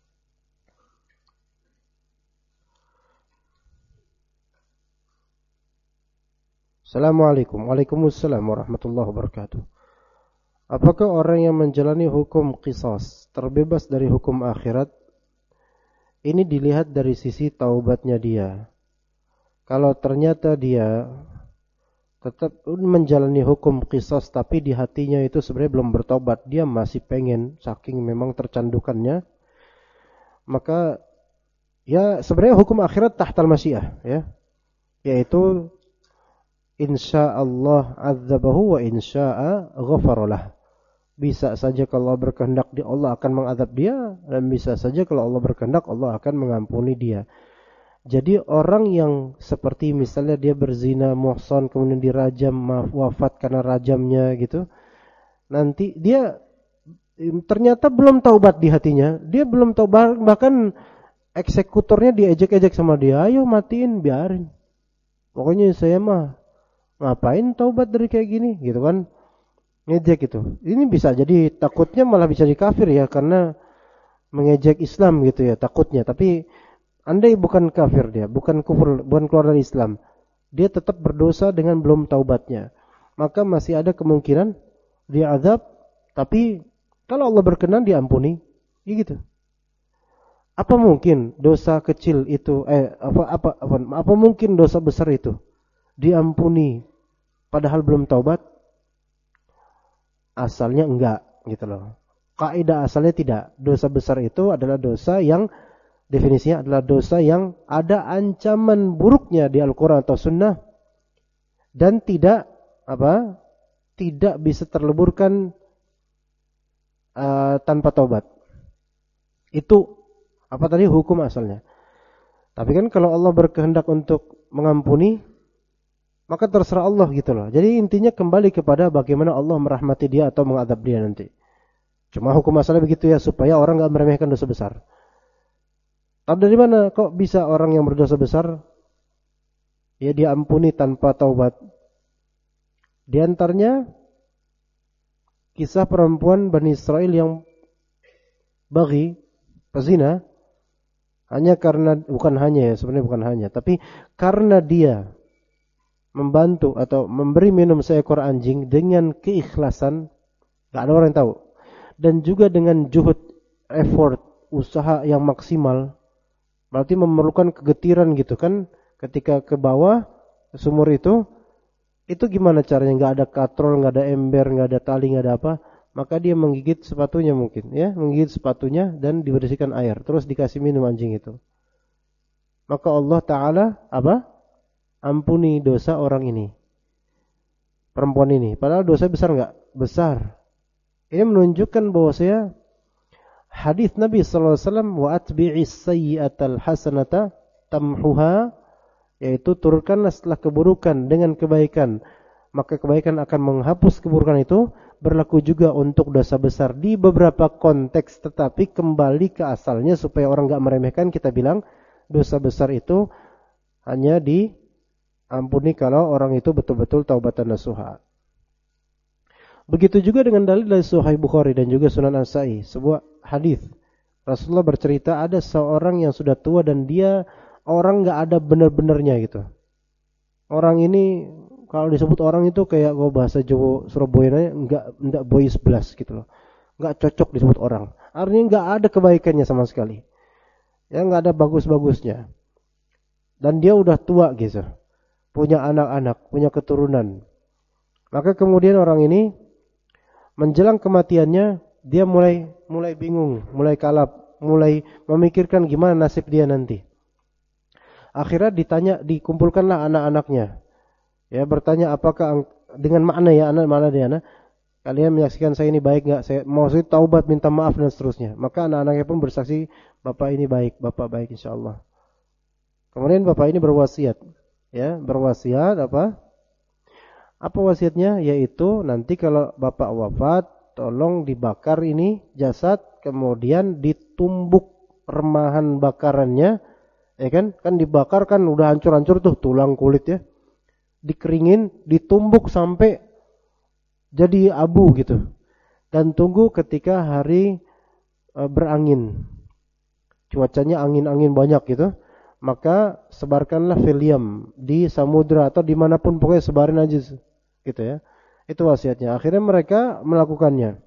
Assalamualaikum. Waalaikumsalam warahmatullahi wabarakatuh. Apakah orang yang menjalani hukum qisas terbebas dari hukum akhirat? Ini dilihat dari sisi taubatnya dia. Kalau ternyata dia tetap menjalani hukum qisas tapi di hatinya itu sebenarnya belum bertobat, dia masih pengen, saking memang tercandukannya, maka ya sebenarnya hukum akhirat tahtal masyiah, ya. Yaitu insyaallah adzabahu wa insya'a ghafaralah. Bisa saja kalau Allah berkehendak Allah akan mengadab dia, dan bisa saja kalau Allah berkehendak Allah akan mengampuni dia. Jadi orang yang seperti misalnya dia berzina muhsan kemudian dirajam, wafat karena rajamnya gitu, nanti dia ternyata belum taubat di hatinya, dia belum taubat, bahkan eksekutornya diejek-ejek sama dia, ayo matiin, biarin. Pokoknya saya mah ngapain taubat dari kayak gini gitu kan. Ngejek itu. Ini bisa jadi takutnya malah bisa dikafir ya, karena mengejek Islam gitu ya takutnya. Tapi andai bukan kafir dia, bukan kufur, bukan keluar dari Islam, dia tetap berdosa dengan belum taubatnya, maka masih ada kemungkinan dia azab. Tapi kalau Allah berkenan diampuni, gitu. Apa mungkin dosa kecil itu apa mungkin dosa besar itu diampuni padahal belum taubat? Asalnya enggak, gitu loh. Kaidah asalnya tidak. Dosa besar itu adalah dosa yang definisinya adalah dosa yang ada ancaman buruknya di Al-Quran atau Sunnah dan tidak bisa terleburkan tanpa taubat. Itu hukum asalnya. Tapi kan kalau Allah berkehendak untuk mengampuni, maka terserah Allah gitu loh. Jadi intinya kembali kepada bagaimana Allah merahmati dia atau mengadab dia nanti. Cuma hukum asalnya begitu ya, supaya orang gak meremehkan dosa besar. Tahu dari mana kok bisa orang yang berdosa besar ya diampuni tanpa taubat? Di antaranya kisah perempuan Bani Israel yang baghi, pezina, tapi karena dia membantu atau memberi minum seekor anjing dengan keikhlasan, gak ada orang yang tahu, dan juga dengan juhud effort, usaha yang maksimal, berarti memerlukan kegetiran gitu kan. Ketika ke bawah sumur itu gimana caranya? Nggak ada katrol, nggak ada ember, nggak ada tali, nggak ada apa. Maka dia menggigit sepatunya mungkin, ya, menggigit sepatunya dan dibersihkan air, terus dikasih minum anjing itu. Maka Allah Ta'ala apa? Ampuni dosa orang ini, perempuan ini. Padahal dosa besar nggak? Besar. Ini menunjukkan bahwasanya hadis Nabi sallallahu alaihi wasallam, wa atbi'is sayyi'atal hasanata tamhuha, yaitu turunkanlah setelah keburukan dengan kebaikan, maka kebaikan akan menghapus keburukan itu, berlaku juga untuk dosa besar di beberapa konteks. Tetapi kembali ke asalnya supaya orang enggak meremehkan, kita bilang dosa besar itu hanya diampuni kalau orang itu betul-betul taubatan nasuha. Begitu juga dengan dalil dari Sahih Bukhari dan juga Sunan An-Nasa'i, sebuah hadis Rasulullah bercerita ada seorang yang sudah tua dan dia orang nggak ada benar-benarnya gitu. Orang ini kalau disebut orang itu kayak kalau bahasa Jawa Surabaya nggak boys belas gitu loh. Nggak cocok disebut orang. Artinya nggak ada kebaikannya sama sekali. Ya nggak ada bagus-bagusnya. Dan dia udah tua gitu. Punya anak-anak, punya keturunan. Maka kemudian orang ini menjelang kematiannya dia mulai bingung, mulai kalap, mulai memikirkan gimana nasib dia nanti. Akhirnya dikumpulkanlah anak-anaknya. Ya, bertanya apakah dengan makna ya anak, mana dia anak? Kalian menyaksikan saya ini baik enggak? Saya mau saya taubat, minta maaf dan seterusnya. Maka anak-anaknya pun bersaksi, bapak ini baik, bapak baik insyaallah. Kemudian bapak ini berwasiat, ya, berwasiat apa? Apa wasiatnya? Yaitu nanti kalau bapak wafat, tolong dibakar ini jasad, kemudian ditumbuk remahan bakarannya. Ya kan dibakar kan udah hancur-hancur tuh tulang kulit ya, dikeringin, ditumbuk sampai jadi abu gitu, dan tunggu ketika hari berangin, cuacanya angin-angin banyak gitu, maka sebarkanlah filiyam di samudra atau dimanapun, pokoknya sebarin aja gitu ya. Itu wasiatnya. Akhirnya mereka melakukannya.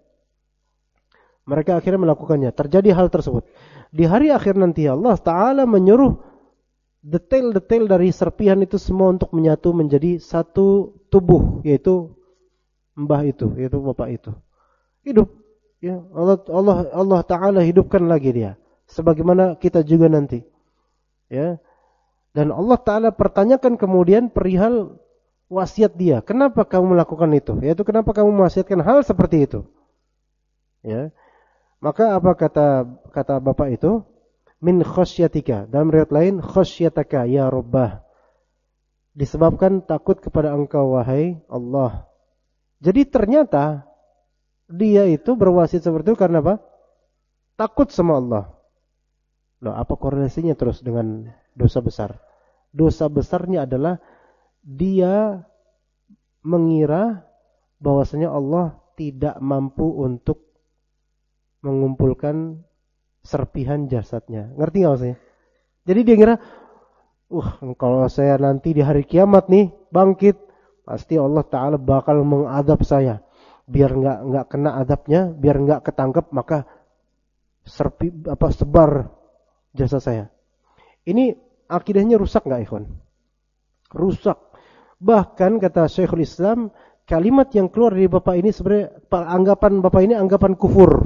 Terjadi hal tersebut. Di hari akhir nanti Allah Ta'ala menyuruh detail-detail dari serpihan itu semua untuk menyatu menjadi satu tubuh, yaitu mbah itu, yaitu bapak itu. Hidup. Ya, Allah Ta'ala hidupkan lagi dia. Sebagaimana kita juga nanti. Ya. Dan Allah Ta'ala pertanyakan kemudian perihal wasiat dia. Kenapa kamu melakukan itu? Yaitu kenapa kamu mewasiatkan hal seperti itu? Ya. Maka apa kata bapak itu? Min khosyatika. Dalam riwayat lain, khosyataka ya Rabbah. Disebabkan takut kepada engkau wahai Allah. Jadi ternyata dia itu berwasiat seperti itu karena apa? Takut sama Allah. Loh, apa korelasinya terus dengan dosa besar? Dosa besarnya adalah dia mengira bahwasanya Allah tidak mampu untuk mengumpulkan serpihan jasadnya. Ngerti gak maksudnya? Jadi dia kira, kalau saya nanti di hari kiamat nih bangkit, pasti Allah Ta'ala bakal mengadab saya. Biar nggak kena adabnya, biar nggak ketangkep, maka sebar jasad saya. Ini akidahnya rusak nggak, ikhwan? Rusak. Bahkan kata Syekhul Islam, kalimat yang keluar dari bapak ini sebenarnya anggapan bapak ini anggapan kufur.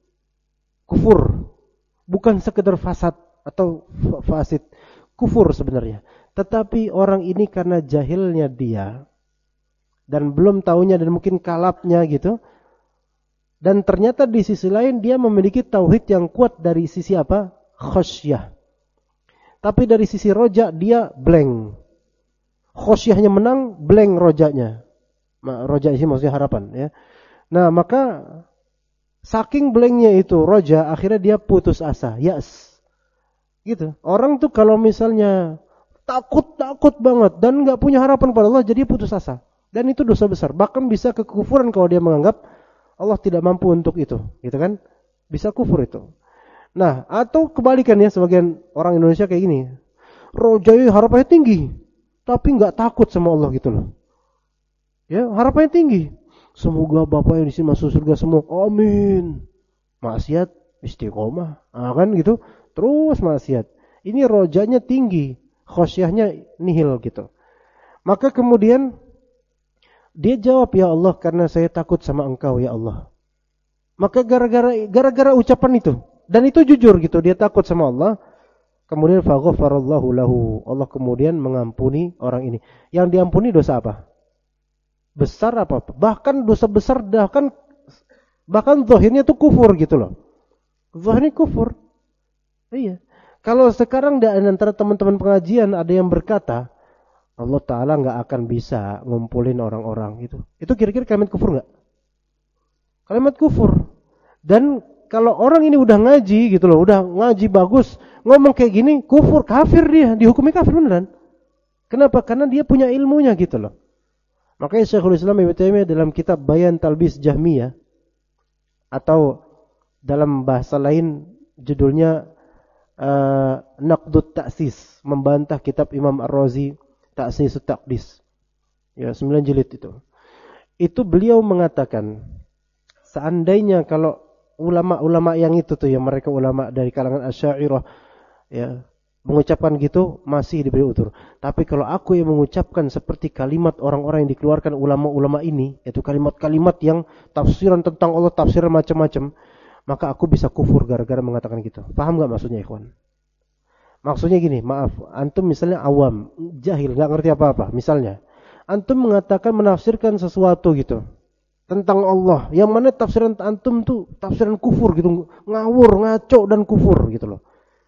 Bukan sekedar fasad atau fasid, kufur sebenarnya. Tetapi orang ini karena jahilnya dia dan belum tahunya dan mungkin kalapnya gitu. Dan ternyata di sisi lain dia memiliki tauhid yang kuat dari sisi apa? Khosyah. Tapi dari sisi roja dia blank. Khosyahnya menang, blank rojanya. Roja ini maksudnya harapan ya. Nah, maka saking blanknya itu roja, akhirnya dia putus asa, yas. Gitu. Orang tuh kalau misalnya takut banget dan nggak punya harapan pada Allah, jadi putus asa. Dan itu dosa besar. Bahkan bisa kekufuran kalau dia menganggap Allah tidak mampu untuk itu, gitu kan? Bisa kufur itu. Nah, atau kebalikannya sebagian orang Indonesia kayak gini. Roja harapannya tinggi, tapi nggak takut sama Allah gitu loh. Ya, harapannya tinggi. Semoga bapak yang di sini masuk surga semua. Amin. Maksiat istiqomah, kan gitu. Terus maksiat. Ini rojanya tinggi, khosyahnya nihil gitu. Maka kemudian dia jawab, ya Allah, karena saya takut sama Engkau ya Allah. Maka gara-gara ucapan itu, dan itu jujur gitu, dia takut sama Allah. Kemudian faghfarallahu lahu, Allah kemudian mengampuni orang ini. Yang diampuni dosa apa? Besar apa? Bahkan dosa besar, bahkan zahirnya tuh kufur gitu loh. Zahirnya kufur. Iya. Kalau sekarang di antara teman-teman pengajian ada yang berkata, Allah Ta'ala nggak akan bisa ngumpulin orang-orang itu. Itu kira-kira kalimat kufur nggak? Kalimat kufur. Dan kalau orang ini udah ngaji gitu loh, udah ngaji bagus, ngomong kayak gini, kufur, kafir dia, dihukumi kafir beneran. Kenapa? Karena dia punya ilmunya gitu loh. Makanya Syekhul Islam Ibnu Taimiyah dalam kitab Bayan Talbis Jahmiyah, atau dalam bahasa lain judulnya Naqdut Ta'sis, membantah kitab Imam Ar-Razi Ta'sisut Taqdis. Ya, 9 jilid itu. Itu beliau mengatakan, seandainya kalau ulama-ulama yang itu tuh, yang mereka ulama dari kalangan Asy'ariyah ya, mengucapkan gitu masih diberi udzur. Tapi kalau aku yang mengucapkan seperti kalimat orang-orang yang dikeluarkan ulama-ulama ini, yaitu kalimat-kalimat yang tafsiran tentang Allah, tafsiran macam-macam, maka aku bisa kufur gara-gara mengatakan gitu. Paham enggak maksudnya, ikhwan? Maksudnya gini, maaf, antum misalnya awam, jahil, enggak ngerti apa-apa. Misalnya, antum mengatakan, menafsirkan sesuatu gitu tentang Allah, yang mana tafsiran antum tuh tafsiran kufur gitu, ngawur, ngaco dan kufur gitu loh.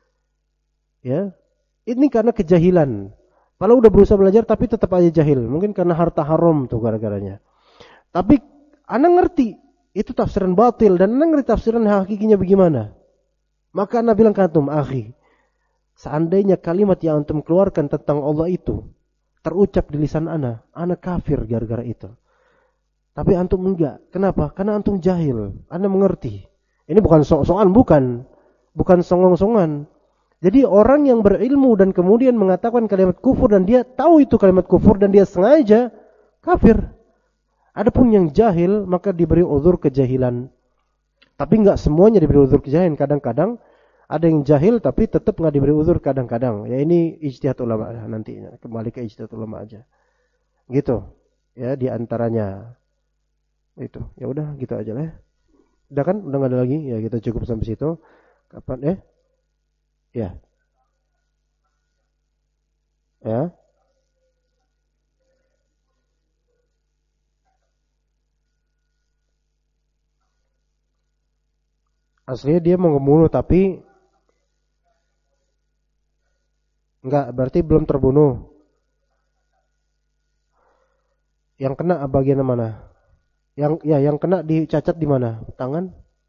Ya, ini karena kejahilan. Kalau udah berusaha belajar tapi tetap aja jahil, mungkin karena harta haram tuh gara-garanya. Tapi ana ngerti itu tafsiran batil dan ana ngerti tafsiran hakikinya bagaimana. Maka ana bilang ke antum, akhi, seandainya kalimat yang antum keluarkan tentang Allah itu terucap di lisan ana kafir gara-gara itu. Tapi antum enggak. Kenapa? Karena antum jahil. Ana mengerti. Ini bukan sok-sokan, bukan songong-songan. Jadi orang yang berilmu dan kemudian mengatakan kalimat kufur dan dia tahu itu kalimat kufur dan dia sengaja, kafir. Adapun yang jahil maka diberi uzur kejahilan. Tapi enggak semuanya diberi uzur kejahilan. Kadang-kadang ada yang jahil tapi tetap enggak diberi uzur kadang-kadang. Ya ini ijtihad ulama nantinya. Kembali ke ijtihad ulama aja. Gitu. Ya di antaranya itu. Ya udah gitu aja lah. Udah kan? Udah enggak ada lagi? Ya kita cukup sampai situ. Kapan ya. Ya. Aslinya dia mau membunuh tapi enggak, berarti belum terbunuh. Yang kena bagian mana? Yang kena dicacat di mana? Tangan?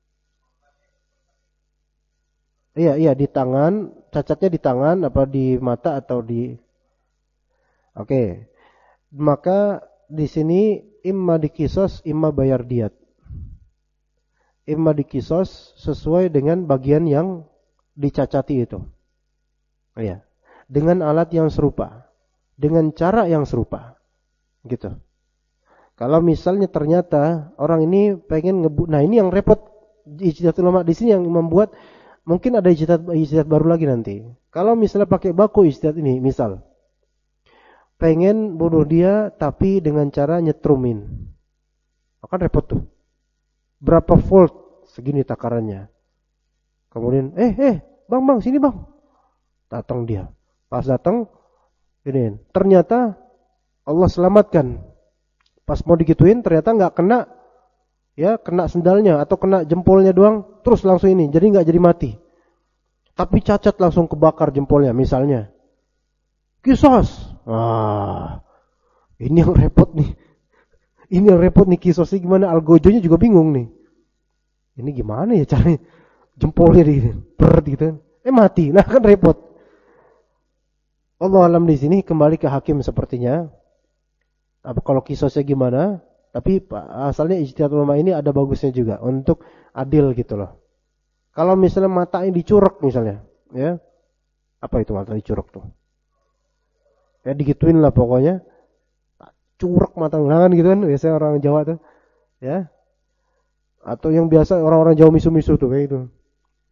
Iya, di tangan. Cacatnya di tangan apa di mata atau di... Oke. Maka di sini imma dikisos, imma bayar diat. Imma dikisos sesuai dengan bagian yang dicacati itu. Iya. Dengan alat yang serupa. Dengan cara yang serupa. Gitu. Kalau misalnya ternyata orang ini pengen nah ini yang repot ijtihad ulama di sini yang membuat mungkin ada ijtihad baru lagi nanti. Kalau misalnya pakai baku ijtihad ini, misal pengen bunuh dia tapi dengan cara nyetrumin. Akan repot tuh. Berapa volt segini takarannya. Kemudian bang sini bang. Datang dia. Pas datang giniin. Ternyata Allah selamatkan. Pas mau digituin ternyata enggak kena, ya kena sendalnya atau kena jempolnya doang, terus langsung ini, jadi enggak jadi mati. Tapi cacat langsung kebakar jempolnya misalnya. Kisos. Ini yang repot nih. Ini yang repot nih kisosnya gimana? Algojonya juga bingung nih. Ini gimana ya caranya? Jempolnya gitu. Mati. Nah kan repot. Allah alam di sini kembali ke hakim sepertinya. Apa kalau kisosnya gimana? Tapi asalnya ijtihad ulama ini ada bagusnya juga untuk adil gitu loh. Kalau misalnya matanya dicurek misalnya, ya. Apa itu mata dicurek tuh? Ya digituin lah pokoknya. Curek mata tangan gitu kan, biasanya orang Jawa tuh, ya. Atau yang biasa orang-orang Jawa misu-misu tuh kayak gitu.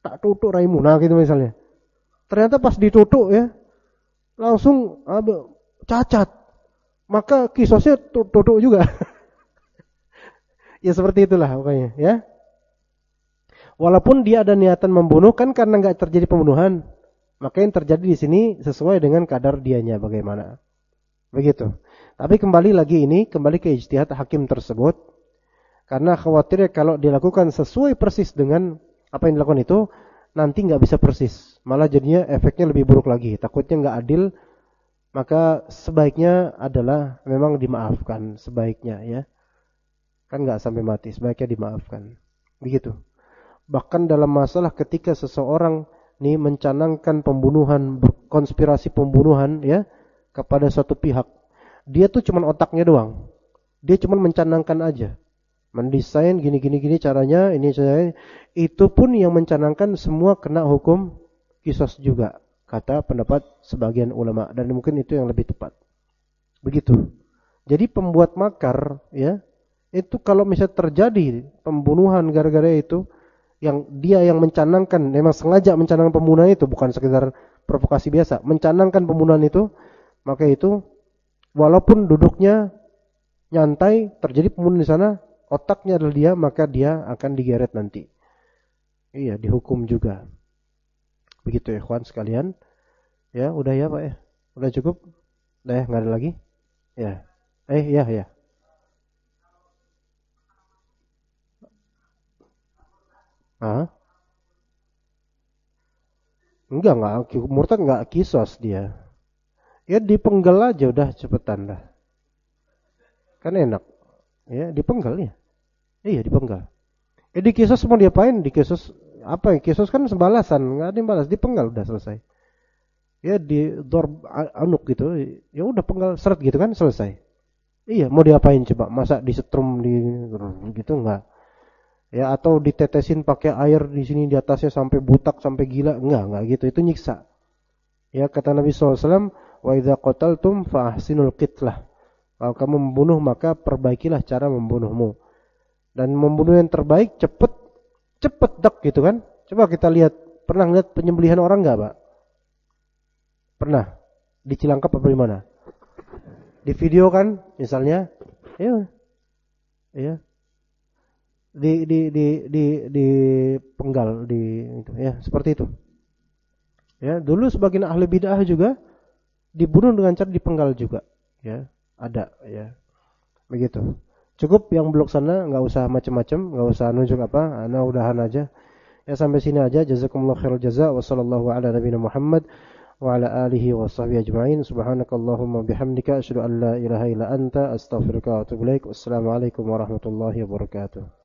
tak tutuk raimu. Nah gitu misalnya. Ternyata pas ditutuk ya, langsung cacat. Maka kisosnya tutuk juga. Ya seperti itulah pokoknya ya. Walaupun dia ada niatan membunuh kan karena nggak terjadi pembunuhan. Maka yang terjadi di sini sesuai dengan kadar dianya bagaimana. Begitu. Tapi kembali ke ijtihad hakim tersebut. Karena khawatirnya kalau dilakukan sesuai persis dengan apa yang dilakukan itu, nanti nggak bisa persis. Malah jadinya efeknya lebih buruk lagi. Takutnya nggak adil, maka sebaiknya adalah memang dimaafkan. Sebaiknya ya. Kan nggak sampai mati, sebaiknya dimaafkan. Begitu. Bahkan dalam masalah ketika seseorang nih mencanangkan pembunuhan, konspirasi pembunuhan ya kepada suatu pihak. Dia tuh cuman otaknya doang. Dia cuman mencanangkan aja. Mendesain gini caranya, ini caranya. Itu pun yang mencanangkan semua kena hukum qisas juga, kata pendapat sebagian ulama, dan mungkin itu yang lebih tepat. Begitu. Jadi pembuat makar ya, itu kalau misalnya terjadi pembunuhan gara-gara itu, yang dia yang mencanangkan, memang sengaja mencanangkan pembunuhan itu, bukan sekedar provokasi biasa, mencanangkan pembunuhan itu, maka itu walaupun duduknya nyantai, terjadi pembunuhan di sana, otaknya adalah dia, maka dia akan digeret nanti. Iya, dihukum juga. Begitu ya, ikhwan sekalian. Ya, udah ya Pak ya. Udah cukup? Udah ya, nggak ada lagi? Ya. Ya. Ah? Enggak, murtad enggak kisos dia. Ya dipenggal aja udah cepetan dah. Kan enak. Ya, dipenggal ya. Iya, dipenggal. Di kisos mau diapain? Di kisos apa ya? Kisos kan sembalasan, enggak ada yang balas, dipenggal udah selesai. Ya di anuk gitu. Ya udah penggal seret gitu kan selesai. Iya, mau diapain coba? Masa disetrum di gitu enggak? Ya atau ditetesin pakai air di sini di atasnya sampai butak sampai gila, enggak gitu, itu nyiksa. Ya kata Nabi SAW, wa idza qataltum fa ahsinul qitlah. Kalau kamu membunuh maka perbaikilah cara membunuhmu. Dan membunuh yang terbaik cepet dak gitu kan. Coba kita lihat, pernah lihat penyembelihan orang enggak, Pak? Pernah? Di Cilangkap apa di mana? Di video kan misalnya, ya di penggal itu ya seperti itu ya. Dulu sebagian ahli bid'ah juga dibunuh dengan cara dipenggal juga ya, ada ya. Begitu. Cukup yang blok sana, nggak usah macam-macam, nggak usah nunjuk apa, ana udahan aja ya, sampai sini aja. Jazakumullahu khairal jaza wa sallallahu ala nabiyina Muhammad wa ala alihi wa sahbihi ajma'in. Subhanakallahumma bihamdika asyhadu an la ilaha illa anta astaghfiruka wa atubu ilaik. Wassalamualaikum warahmatullahi wabarakatuh.